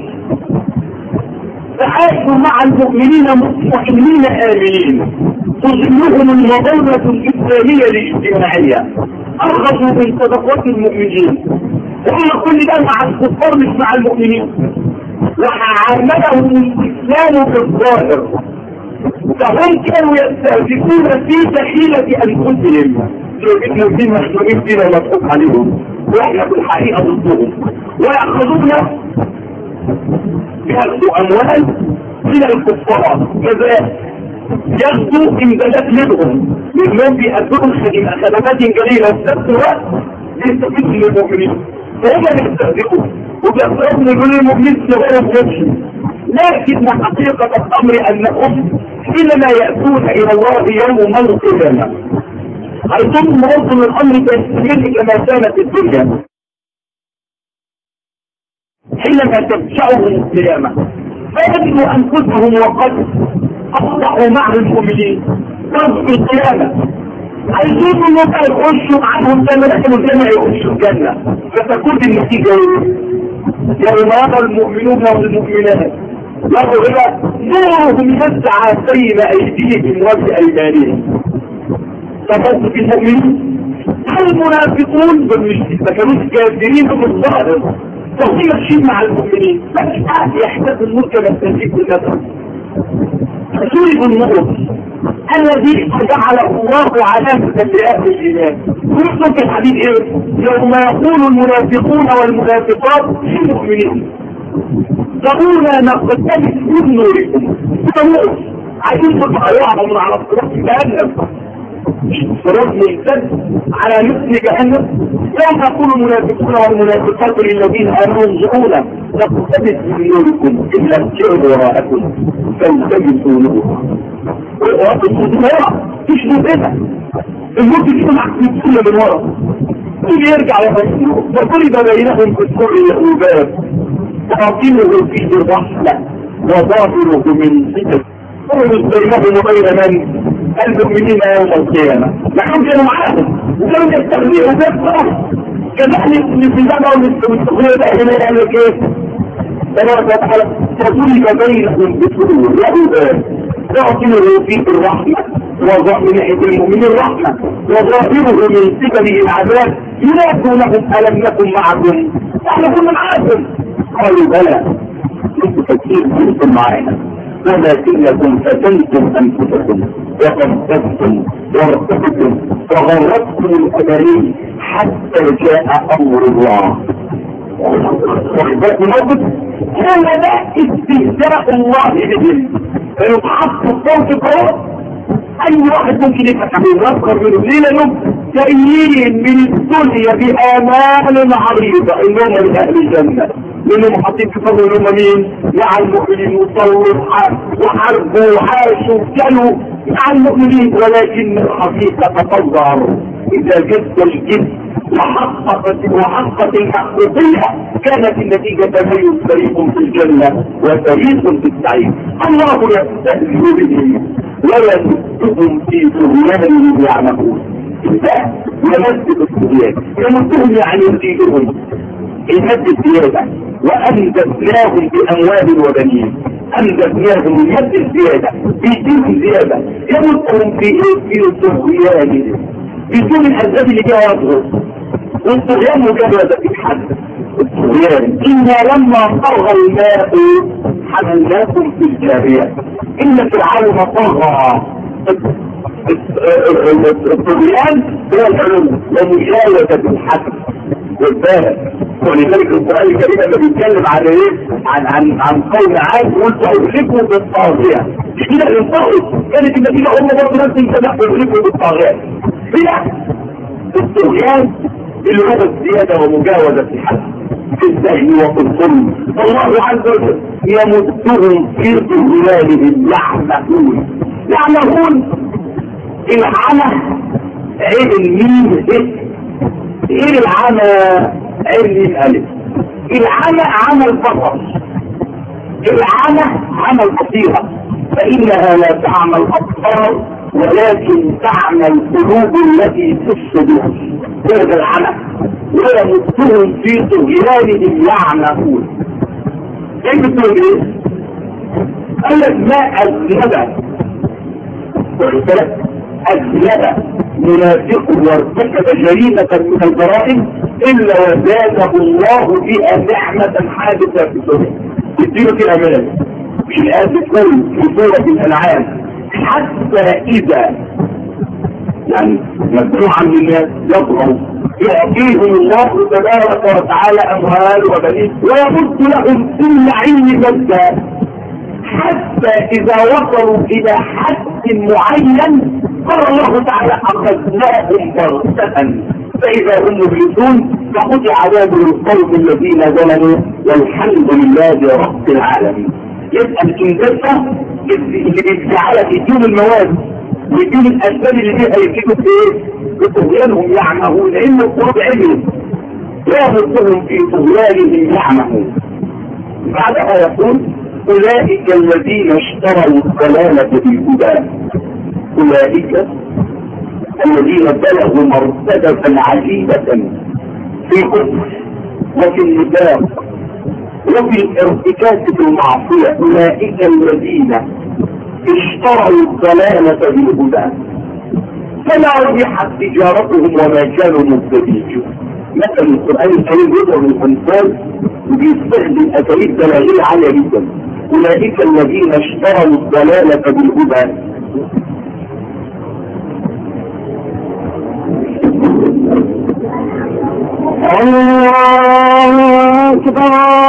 فعاشوا مع المؤمنين مطمئنين آمنين، تظلهم المظلة الإسلامية الاجتماعية، أخذوا من صدقات المؤمنين. هم كل ده مع الكفار مش مع المؤمنين، وعاملهم الإسلام بالظاهر، فهم كانوا يستهدفون في دخيلة أنفسهم المسلمين مسلمين فينا ومضحوك عليهم، واحنا في الحقيقة ضدهم، ويأخذون ياخذوا أموال من الكفار كذلك، ياخذوا إمدادات منهم لأنهم بيأدون خدمات جليلة وفي نفس الوقت يستفيدوا من المؤمنين، فهم يستهدفون وبيأخذون من المؤمنين صغيرهم يمشي. لكن حقيقة الأمر أنهم حينما يأتون إلى الله يوم القيامة أيضاً منظم الأمر تستمر كما كانت الدنيا. حينما تبشعهم القيامة فيجدوا أنفسهم وقد أصبحوا مع المؤمنين في القيامة، عايزين الناس يخشوا عنهم كما دخلوا الجنة يخشوا الجنة، فتكون النتيجة يوم يرى المؤمنون والمؤمنات يرى نورهم يسعى بين أيديهم وبأيمانهم. فقط المؤمنين المنافقون ما كانوش كافرين بالظاهر، فهم ماشيين مع المؤمنين مش قاعد يحتاج النور كما تنسيب النفس. فسوري النور الذي جعله الله علامة لأهل الإيمان. ونحن في الحديث ايه؟ يوم يقول المنافقون والمنافقات للمؤمنين دعونا نقتبس من نوركم، تموت عايزين تطلعوا من على الصراط جهنم، صراط ممتد على مثل جهنم. يوم يقول المنافقون والمنافقات للذين امنوا انظرونا نقتبس من نوركم ان لم تجدوا وراءكم فالتمسوا نورا. وراء مش نورنا النور تجيب معكم كل من ورا، يجي يرجع يفسره وضرب بينهم بالسر والباب باطنه فيه الرحمة وظاهره من صدق فرد بينهم وبين من المؤمنين يوم القيامة. لكن كانوا معاهم وكانوا يستغلوا ذات كذلك الانتزاع والتغيير ده هنا يعمل كيف؟ تبارك وتعالى فضرب بينهم بالسر والباب باطنه فيه الرحمة وظاهر ناحية المؤمنين الرحمة وظاهره من سببه العذاب ينادونهم ألم نكن معكم؟ احنا كنا معاكم. قالوا بلى انتم كثير كنتم معانا ولكنكم فتنتم انفسكم وكذبتم وارتبتم وغرتكم الاماني حتى جاء امر الله. واخبركم موقف هو ده استهزاء الله بهم. فيتحط الصوت فوق اي واحد ممكن يفتح منه يذكر منه ليه؟ لانهم جايين من الدنيا بآمال عريضة انهم من اهل الجنة، لانهم حاطين في صدر انهم مين؟ مع المؤمنين وصلوا وحاربوا وعاشوا وكانوا مع المؤمنين، ولكن الحقيقة تظهر اذا جد الجد وحققت وحققت الحقيقية كانت النتيجة تميز فريق في الجنة وفريق في السعير. الله يستهزئ بهم ويمسهم في طغيانهم يعمهون. ده يمسك الطغيان، يمسهم يعني يزيدهم المد الزيادة. وأنجزناهم بأموال وبنين، أنجزناهم المد الزيادة بيديهم زيادة، يمسهم في في طغيانهم بدون الأسباب اللي جاء يظهر. والطغيان مجرد في الحد الطغيان. إنا لما طغى الماء حملناكم في الجارية. إن فرعون طغى. الطغيان هو العلو ومجاوزة الحد والبالغ. ولذلك القرآن الكريم لما بيتكلم عن ايه؟ عن عن عن قوم عاد قلت اغلقوا بالطاغية. كده الانطاغية كانت النتيجة هم برضه نفس الكلام اغلقوا بالطاغية. هنا الطغيان اللي هو الزيادة ومجاوزة الحد في الذهن وفي الظلم. الله عز وجل يمدهم في طغيانهم يعمهون. يعمهون العمى عين الميم ايه العمى؟ عين الالف. العمى عمى البصر، العمى عمى البصيرة، فإنها لا تعمى الأبصار ولكن تعمى القلوب التي في الصدور. هذا العمى. ويمدهم في طغيانهم يعمهون. ايه بتقول ايه؟ قال لك ما أذنب أذنب منافق وارتكب جريمة من الجرائم إلا وزاده الله بها نعمة حادثة في الدنيا. يديله في الأمان في الآية تقول في سورة الأنعام حتى إذا يعني مجموعة من الناس يطغوا يأتيهم الله تبارك وتعالى أموال وبنين ويمد لهم في النعيم مدا حتى إذا وصلوا إلى حد معين قال الله تعالى أخذناهم بغتة فإذا هم مبلسون فقطع عذاب القوم الذين ظلموا والحمد لله رب العالمين. يبقى الإنجاز اللي بيجعلك يديهم المواد ويديهم الأسباب اللي فيها يجيبوا في إيه؟ بطغيانهم يعمهون لأن القرآن علم يامرهم في طغيانهم يعمهون. بعدها يقول أولئك الذين اشتروا الضلالة بالهدى. أولئك الذين بلغوا مرتبة عجيبة في الكفر وفي النفاق وفي الارتكاز في المعصية. أولئك الذين اشتروا الضلالة بالهدى فلا ربحت تجارتهم وما كانوا مهتدين. مثل القرآن الكريم يضرب الأمثال وبيستخدم أساليب دلالية عالية جدا. أولئك الذين اشتروا الضلالة بالهدى. الله أكبر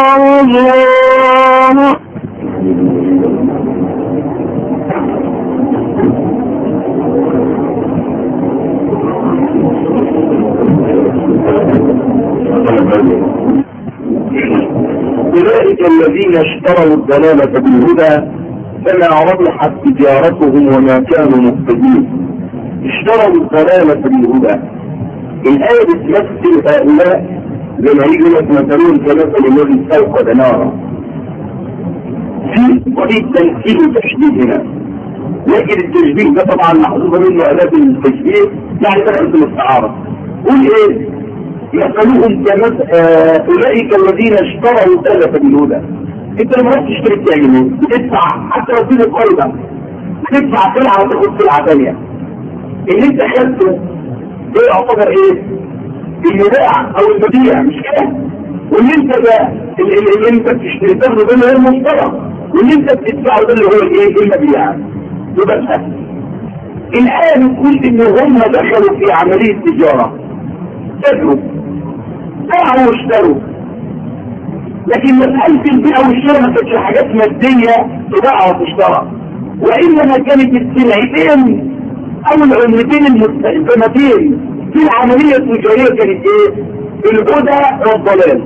الله. أولئك الذين اشتروا الضلالة بالهدى فما ربحت تجارتهم وما كانوا مهتدين. اشتروا الضلالة بالهدى. الآية بتمثل هؤلاء لما يجوا يتمثلون كمثل الذي استوقد نارا في طريق تمثيل التشبيه هنا. لكن التشبيه ده طبعا محظوظ منه آلات التشبيه يعني دخل في الاستعارة. قول ايه؟ مثلهم كمثل أولئك الذين اشتروا الضلالة بالهدى. انت لما رحت تشتري بتعمل ايه؟ بتدفع حتى لو في قايمة بتدفع سلعة وتاخد سلعة ثانية. اللي انت خدته ده يعتبر ايه؟ المبيع او المبيع مش كده؟ واللي انت ده اللي انت بتشتري تاخده ده اللي هو المشترى واللي انت بتدفعه ده اللي هو الايه؟ المبيع. يبقى الآية بتقول ان هم دخلوا في عملية تجارة تجروا باعوا واشتروا لكن مسألة البيع والشراء ما كانتش حاجات مادية تباع وتشترى، وإنما كانت السلعتين أو العملتين المستخدمتين في العملية التجارية كانت إيه؟ الهدى والضلال.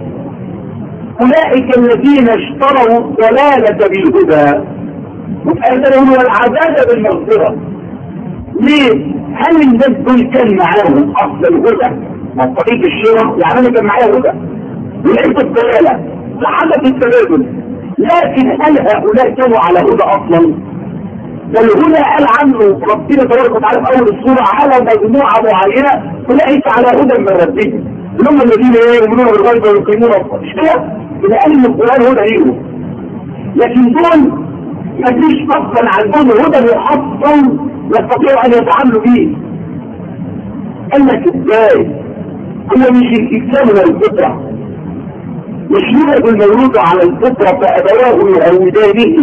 أولئك الذين اشتروا الضلالة بالهدى وآثروا والعذاب بالمغفرة. ليه؟ هل الناس دول كان معاهم أصل الهدى؟ ما طريق الشراء يعني أنا كان معايا هدى ولقيت الضلالة لحدث التبادل، لكن هل هؤلاء كانوا على هدى أصلا؟ والهدى قال عنه ربنا تبارك وتعالى في أول السورة على مجموعة معينة أولئك على هدى من ربهم هم الذين يؤمنون بالغيب ويقيمون الصلاة. مش كده؟ إذا قال إن القرآن هدى ليهم، لكن دول مفيش أصلا عندهم هدى محصن يستطيعوا أن يتعاملوا به. قال لك إزاي؟ هو مش الإسلام والفطرة، مش يولد المولود على الفطرة فأبواه يهودانه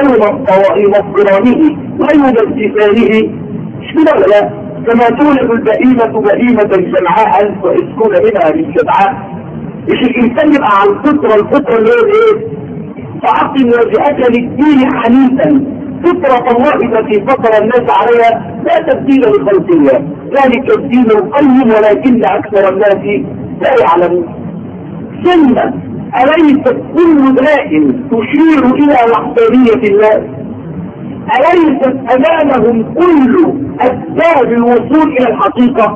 وينصرانه ويمجسانه، مش كده ولا لا؟ كما تولد البهيمة بهيمة جمعاء ويسكن منها من شبعاء. مش الإنسان يبقى على الفطرة، الفطرة اللي هي إيه؟ فأقم وجهك للدين حنيفا فطرة الله التي فطر الناس عليها لا تبديل لخلق الله، ذلك الدين القيم ولكن أكثر الناس لا يعلمون. ثم أليست كل داء تشير إلى وحدانية الله؟ أليست أمامهم كل أسباب الوصول إلى الحقيقة؟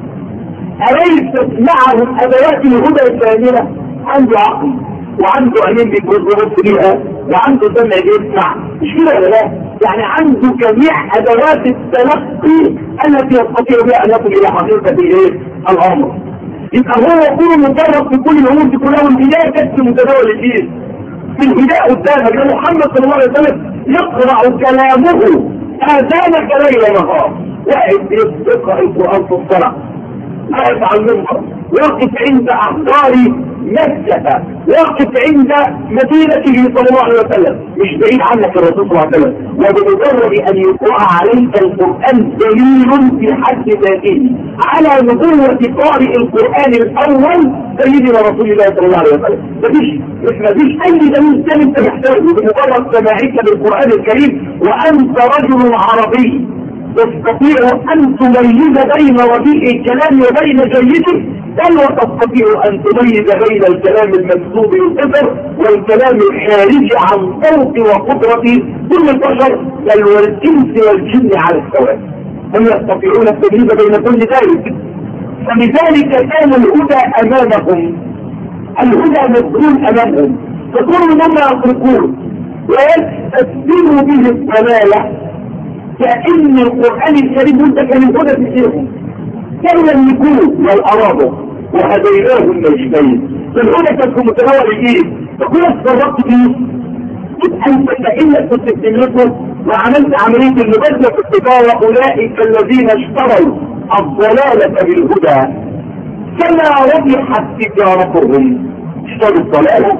أليست معهم أدوات الهدى الكاملة؟ عنده عقل وعنده عينين بيتوظفوا فيها وعنده سمع بيسمع، مش كده ولا لا؟ يعني عنده جميع أدوات التلقي التي يستطيع بها أن يصل إلى حقيقة إيه؟ الأمر. يبقى هو يكون مجرد في كل الأمور دي كلها، والهداية كانت متداول الدين. في الهداية قدامك يا محمد صلى الله عليه وسلم يقرأ كلامه آذانك ليل نهار، واحد يقرأ القرآن في الصلاة واقف على المنبر، واقف عند أحضار مكة، واقف عند مدينته صلى الله عليه وسلم، مش بعيد عنك الرسول صلى الله عليه وسلم. وبمجرد أن يقرأ عليك القرآن دليل في حد ذاته على نبوة قارئ القرآن الأول سيدنا رسول الله صلى الله عليه وسلم. مفيش مفيش أي دليل ثاني أنت محتاجه بمجرد سماعك للقرآن الكريم وأنت رجل عربي تستطيع أن تميز بين رديء الكلام وبين جيده، بل وتستطيع أن تميز بين الكلام المكتوب بالكفر والكلام الخارج عن صوت وقدرة كل البشر بل والإنس والجن على السواء، هم يستطيعون التمييز بين كل ذلك. فلذلك كان الهدى أمامهم، الهدى مدعون أمامهم، فكل مما يطلقون ويستسلموا به الضلالة كأن القرآن الكريم وانت كان الهدى في سيرهم كانوا يملكوه لو أرادوا وهديناه النجدين. فالهدى كانت متناول ايه؟ فكل اتصرفت فيه يبقى انت كأنك كنت بتملكه وعملت عملية المبادلة في التجارة. أولئك الذين اشتروا الضلالة بالهدى فما ربحت تجارتهم. اشتروا الضلالة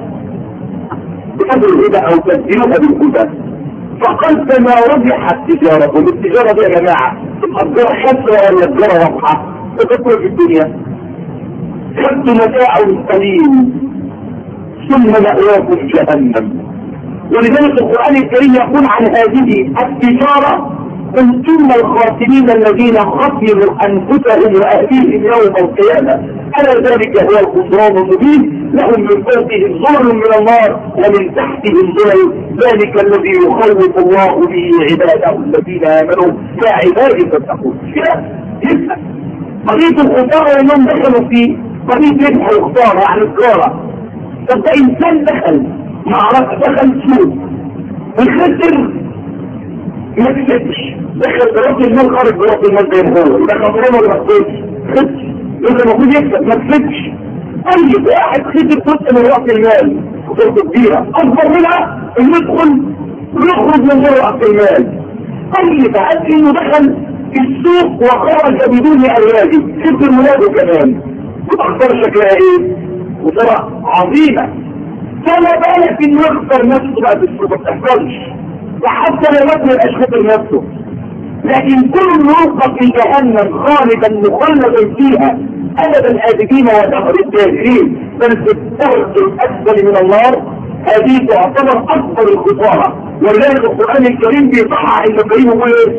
بهذا الهدى أو تبديلها بالهدى، فقد ما ربحت تجارتهم. التجارة دي يا جماعة التجارة خسرة ولا التجارة ربحة؟ تذكروا في الدنيا خدت متاع قليل ثم مأواكم جهنم. ولذلك القرآن الكريم يقول عن هذه التجارة قل إن الخاسرين الذين خسروا أنفسهم وأهليهم يوم القيامة ألا ذلك هو الخسران المبين، لهم من فوقهم ظلل من النار ومن تحتهم ظلل، ذلك الذي يخوف الله به عباده الذين آمنوا يا عبادي فاتقون. كده يبقى قضية الخسارة انهم دخلوا في قضية ربح الخسارة يعني التجارة. طب ده إنسان دخل معركة، دخل سوق وخسر ما كسبش، دخل برأس المال خارج برأس المال زي ما هو، دخل برأس ولا ما كسبش، خسر يبقى المفروض يكسب ما كسبش. أي واحد خسر جزء من رأس المال خسارة كبيرة أكبر منها إنه يدخل ويخرج من رأس المال. أي فقال إنه دخل السوق وخرج بدون أولادي خسر ولاده كمان، وتخسر شكلها إيه؟ وترى عظيمة. فما بالك إنه يخسر نفسه بقى في السوق ما تحصلش، وحتى لو ما يبقاش خسر نفسه، لكن كل يوقف في جهنم خالدا مخلدا فيها أبد الآبدين ودهر الداهرين، بل في الدرك الأسفل من النار. هذه تعتبر أكبر الخسارة. ولذلك القرآن الكريم بيصحح الكريم يقول إيه؟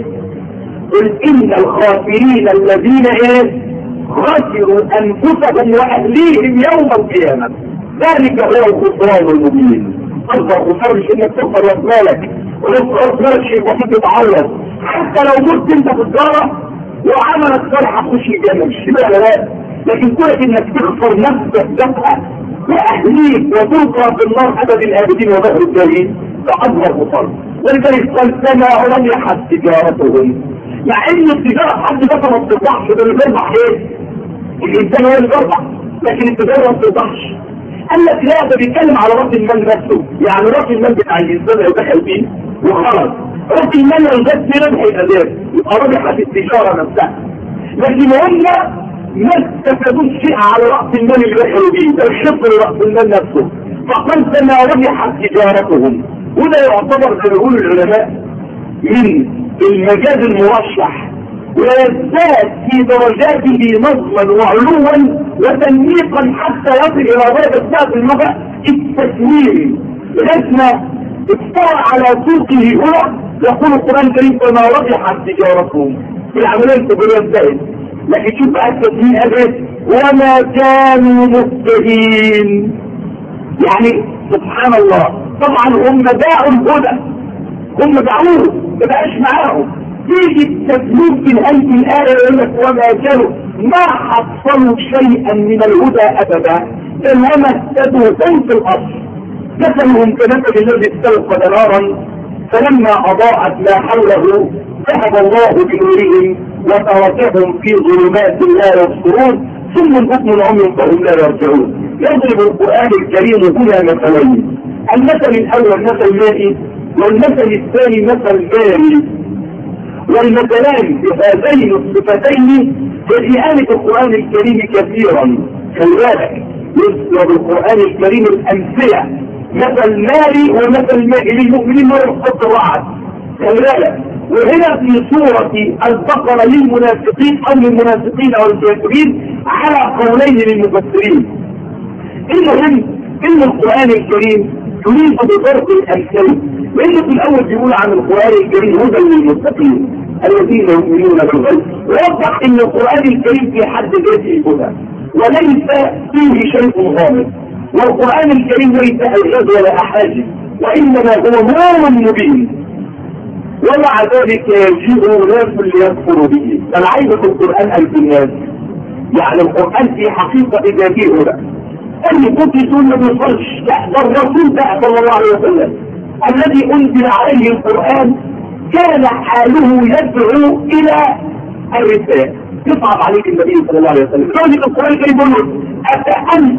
قل إن الخاسرين الذين إيه؟ خسروا أنفسهم وأهليهم يوم القيامة، ذلك هو الخسران المبين. أكبر خسارة مش إنك تخسر راس مالك، ورأس مالك شيء بسيط يتعوض. حتى لو مت أنت في الدارة وعملت صالحة تخش الجنة مش كده لا، لكن كونك إنك تخسر نفسك ذاتها وأهليك وتلقى في النار أبد الآبدين ودهر الداهرين، فأكبر خسارة. ولذلك قال سما ربحت تجارتهم، مع ان التجارة حد بس ما بتطلعش، ده اللي بيربح ايه؟ الانسان هو اللي بيربح، لكن التجارة ما بتطلعش. قال لك لا، ده بيتكلم على راس المال نفسه، يعني راس المال بتاع الانسان اللي دخل فيه وخرج، راس المال لو جت فيه ربح الاداء يبقى ربحت التجارة نفسها. لكن هم ما استفادوش شيء على راس المال اللي دخلوا فيه، ده الشق راس المال نفسه. فقال سما ربحت تجارتهم، وده يعتبر زي ما بيقول العلماء من المجاز المرشح، ويزداد في درجاته نظما وعلوا وتنميقا حتى يصل الى درجه بتاعت اللغه التسوير، لغايه استوى على سوقه هنا. يقول القران الكريم فما ربحت تجارتهم، العمليه التجاريه ازاي؟ لكن شوف بقى التسوير قال وما كانوا مهتدين، يعني سبحان الله. طبعا هم باعوا الهدى، هم باعوه ما بقاش معاهم. تيجي التسليم في نهايه الايه يقول لك وما كانوا ما حصلوا شيئا من الهدى ابدا، بل وما اهتدوا هم في الاصل. مثلهم كمثل الذي استلقى نارا فلما اضاءت ما حوله ذهب الله بنورهم وتركهم في ظلمات لا يبصرون ثم بكم عمي فهم لا يرجعون. يضرب القران الكريم هنا مثلين، المثل الاول مثل مائي، والمثل الثاني مثل جاري، والمثلان بهذين الصفتين في آية القرآن الكريم كثيرا. خلي بالك يذكر القرآن الكريم الأمثلة، مثل مالي ومثل مائي للمؤمنين ويختص الرعد. خلي بالك وهنا في سورة البقرة للمنافقين أو للمنافقين أو الكافرين على قولين للمفسرين. المهم إن القرآن الكريم يريد بضرب الأمثلة، لأنه في الأول بيقول عن القرآن الكريم هدى للمتقين الذين يؤمنون بالغيب، ووضح أن القرآن الكريم في حد ذاته هدى وليس فيه شيء غامض، والقرآن الكريم ليس ألغاز ولا أحاجز، وإنما هو نور مبين. ومع ذلك يجيء ناس ليكفروا به. فالعيب في القرآن ألف الناس، يعني القرآن في حقيقة ذاته هدى. اللي كنت تقول ما بيصلش، لا ده الرسول ده صلى الله عليه وسلم الذي انزل عليه القرآن كان حاله يدعو الى الرسالة. يصعب عليك النبي صلى الله عليه وسلم لذلك القرآن الكريم يقول أفأنت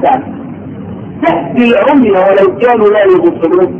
تهدي العمي ولو كانوا لا يبصرون،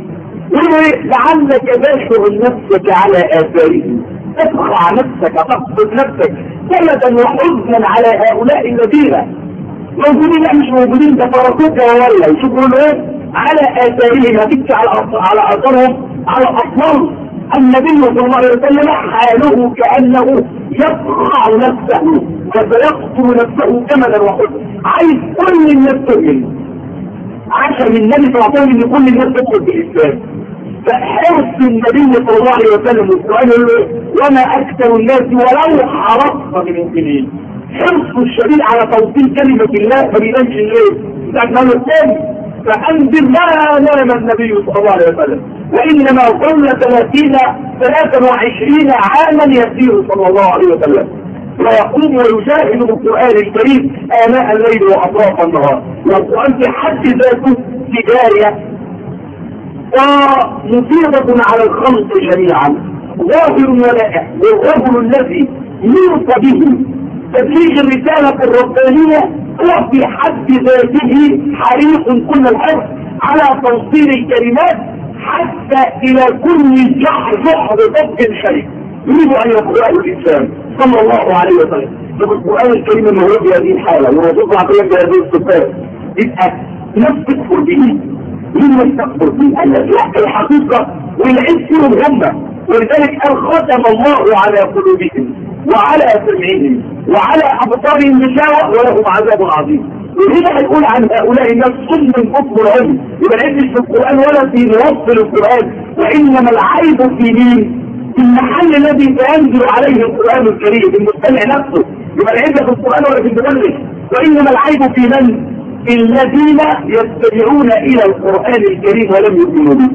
لعلك باخر نفسك على آثارهم، تفخع نفسك تقصد نفسك سلدا وحزنا على هؤلاء الذين موجودين لا مش موجودين، ده فرقوك ولا يشوفوا ايه على آثارهم، هتكفي على على اثارهم على اصنام. النبي صلى الله عليه وسلم حاله كانه يفخع نفسه وسيقتل نفسه جملا وحزنا، عايز كل الناس تؤمن عشان النبي صلى الله عليه وسلم ان كل الناس تدخل في الاسلام. فحرص النبي صلى الله عليه وسلم والقرآن يقول له وما اكثر الناس ولو حرصت بالمؤمنين، حرص الشديد على توصيل كلمة الله ما بينامش الليل بتاعت نام الثاني. فأنزل ما نام النبي صلى الله عليه وسلم، وإنما ظل ثلاثين ثلاثا وعشرين عاما يسير صلى الله عليه وسلم ويقوم ويجاهد بالقرآن الكريم آناء الليل وأطراف النهار. والقرآن في حد ذاته تجارية ومصيبة على الخلق جميعا، ظاهر ولائح. والرجل الذي يرضى به تبليغ الرسالة الربانية هو في حد ذاته حريق كل الحرص على توصيل الكلمات حتى إلى كل جحر ضد شيء يريد أن يقرأه الإنسان صلى الله عليه وسلم. القرآن الكريم من هو بهذه الحالة ورسول الله عليه بهذه الصفات، يبقى نفس تكفر به مين تكفر به الذي يحكي الحقيقة والعيد فيهم هم. ولذلك قال ختم الله على قلوبهم وعلى سمعهم وعلى أبصارهم غشاوة ولهم عذاب عظيم. وهنا هيقول عن هؤلاء الناس صم كفر العلم، يبقى العيب مش في القرآن ولا في نوصل القرآن، وإنما العيب في مين؟ في المحل الذي سينزل عليه القرآن الكريم، في المستمع نفسه. يبقى العيب في القرآن ولا في المبلغ، وإنما العيب في من؟ في الذين يستمعون إلى القرآن الكريم ولم يؤمنوا به.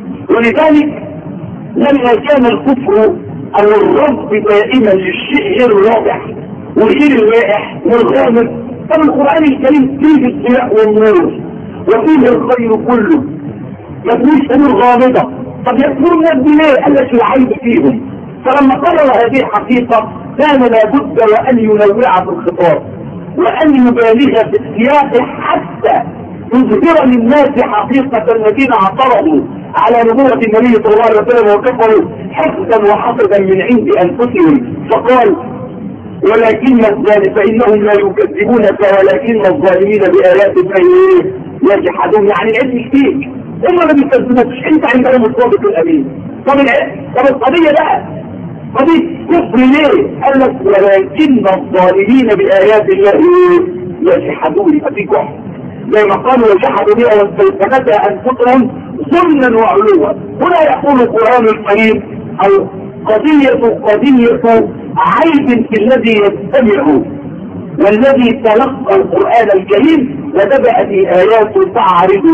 ولذلك لما كان الكفر أو الرفض دائما للشيء غير الواضح والغير الواقع والغامض، طب القرآن الكريم فيه الضياء والنور وفيه الخير كله، ما فيهوش امور غامضة. طب يكفروا الناس ليه؟ قال لك العيب فيهم. فلما قرر هذه الحقيقة كان لابد وأن ينوع في الخطاب وأن يبالغ في السياق حتى يظهر للناس حقيقة الذين اعترضوا على نبوة النبي صلى الله عليه وسلم وكفروا حقدا وحقدا من عند أنفسهم. فقال ولكن الظالمين فإنهم لا يكذبونك ولكن الظالمين بآيات الله يجحدون. يعني العلم فيك، هم ما بيكذبوكش، انت عندنا الصادق الأمين. طب طب القضية بقى قضية كفر ليه؟ قال لك ولكن الظالمين بآيات الله يجحدون. ففي كفر زي ما قالوا وجحدوا بها واستيقنتها أنفسهم ظنا وعلوا. هنا يقول القرآن الكريم أو قضية قضية عيب في الذي يستمع والذي تلقى القرآن الكريم، وتبعت آيات تعرض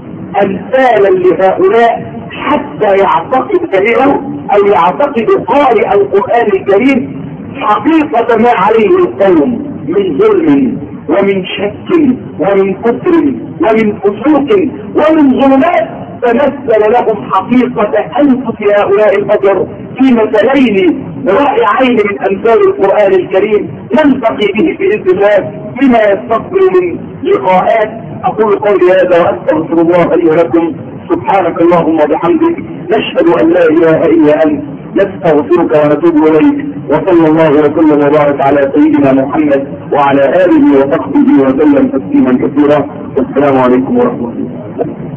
أمثالا لهؤلاء حتى يعتقد سمعه أو يعتقد قارئ القرآن الكريم حقيقة ما عليه القوم من ظلم ومن شك ومن كفر ومن فسوق ومن ظلمات، تمثل لهم حقيقة أنفس هؤلاء البشر في مثلين رائعين من أمثال القرآن الكريم نلتقي به بإذن الله فيما يستقبل من لقاءات. أقول قولي هذا وأستغفر الله لي ولكم. سبحانك اللهم وبحمدك، نشهد أن لا إله إلا أنت، نستغفرك ونتوب إليك. وصلى الله وسلم وبارك على سيدنا محمد وعلى آله وصحبه وسلم تسليما كثيرا. والسلام عليكم ورحمة الله.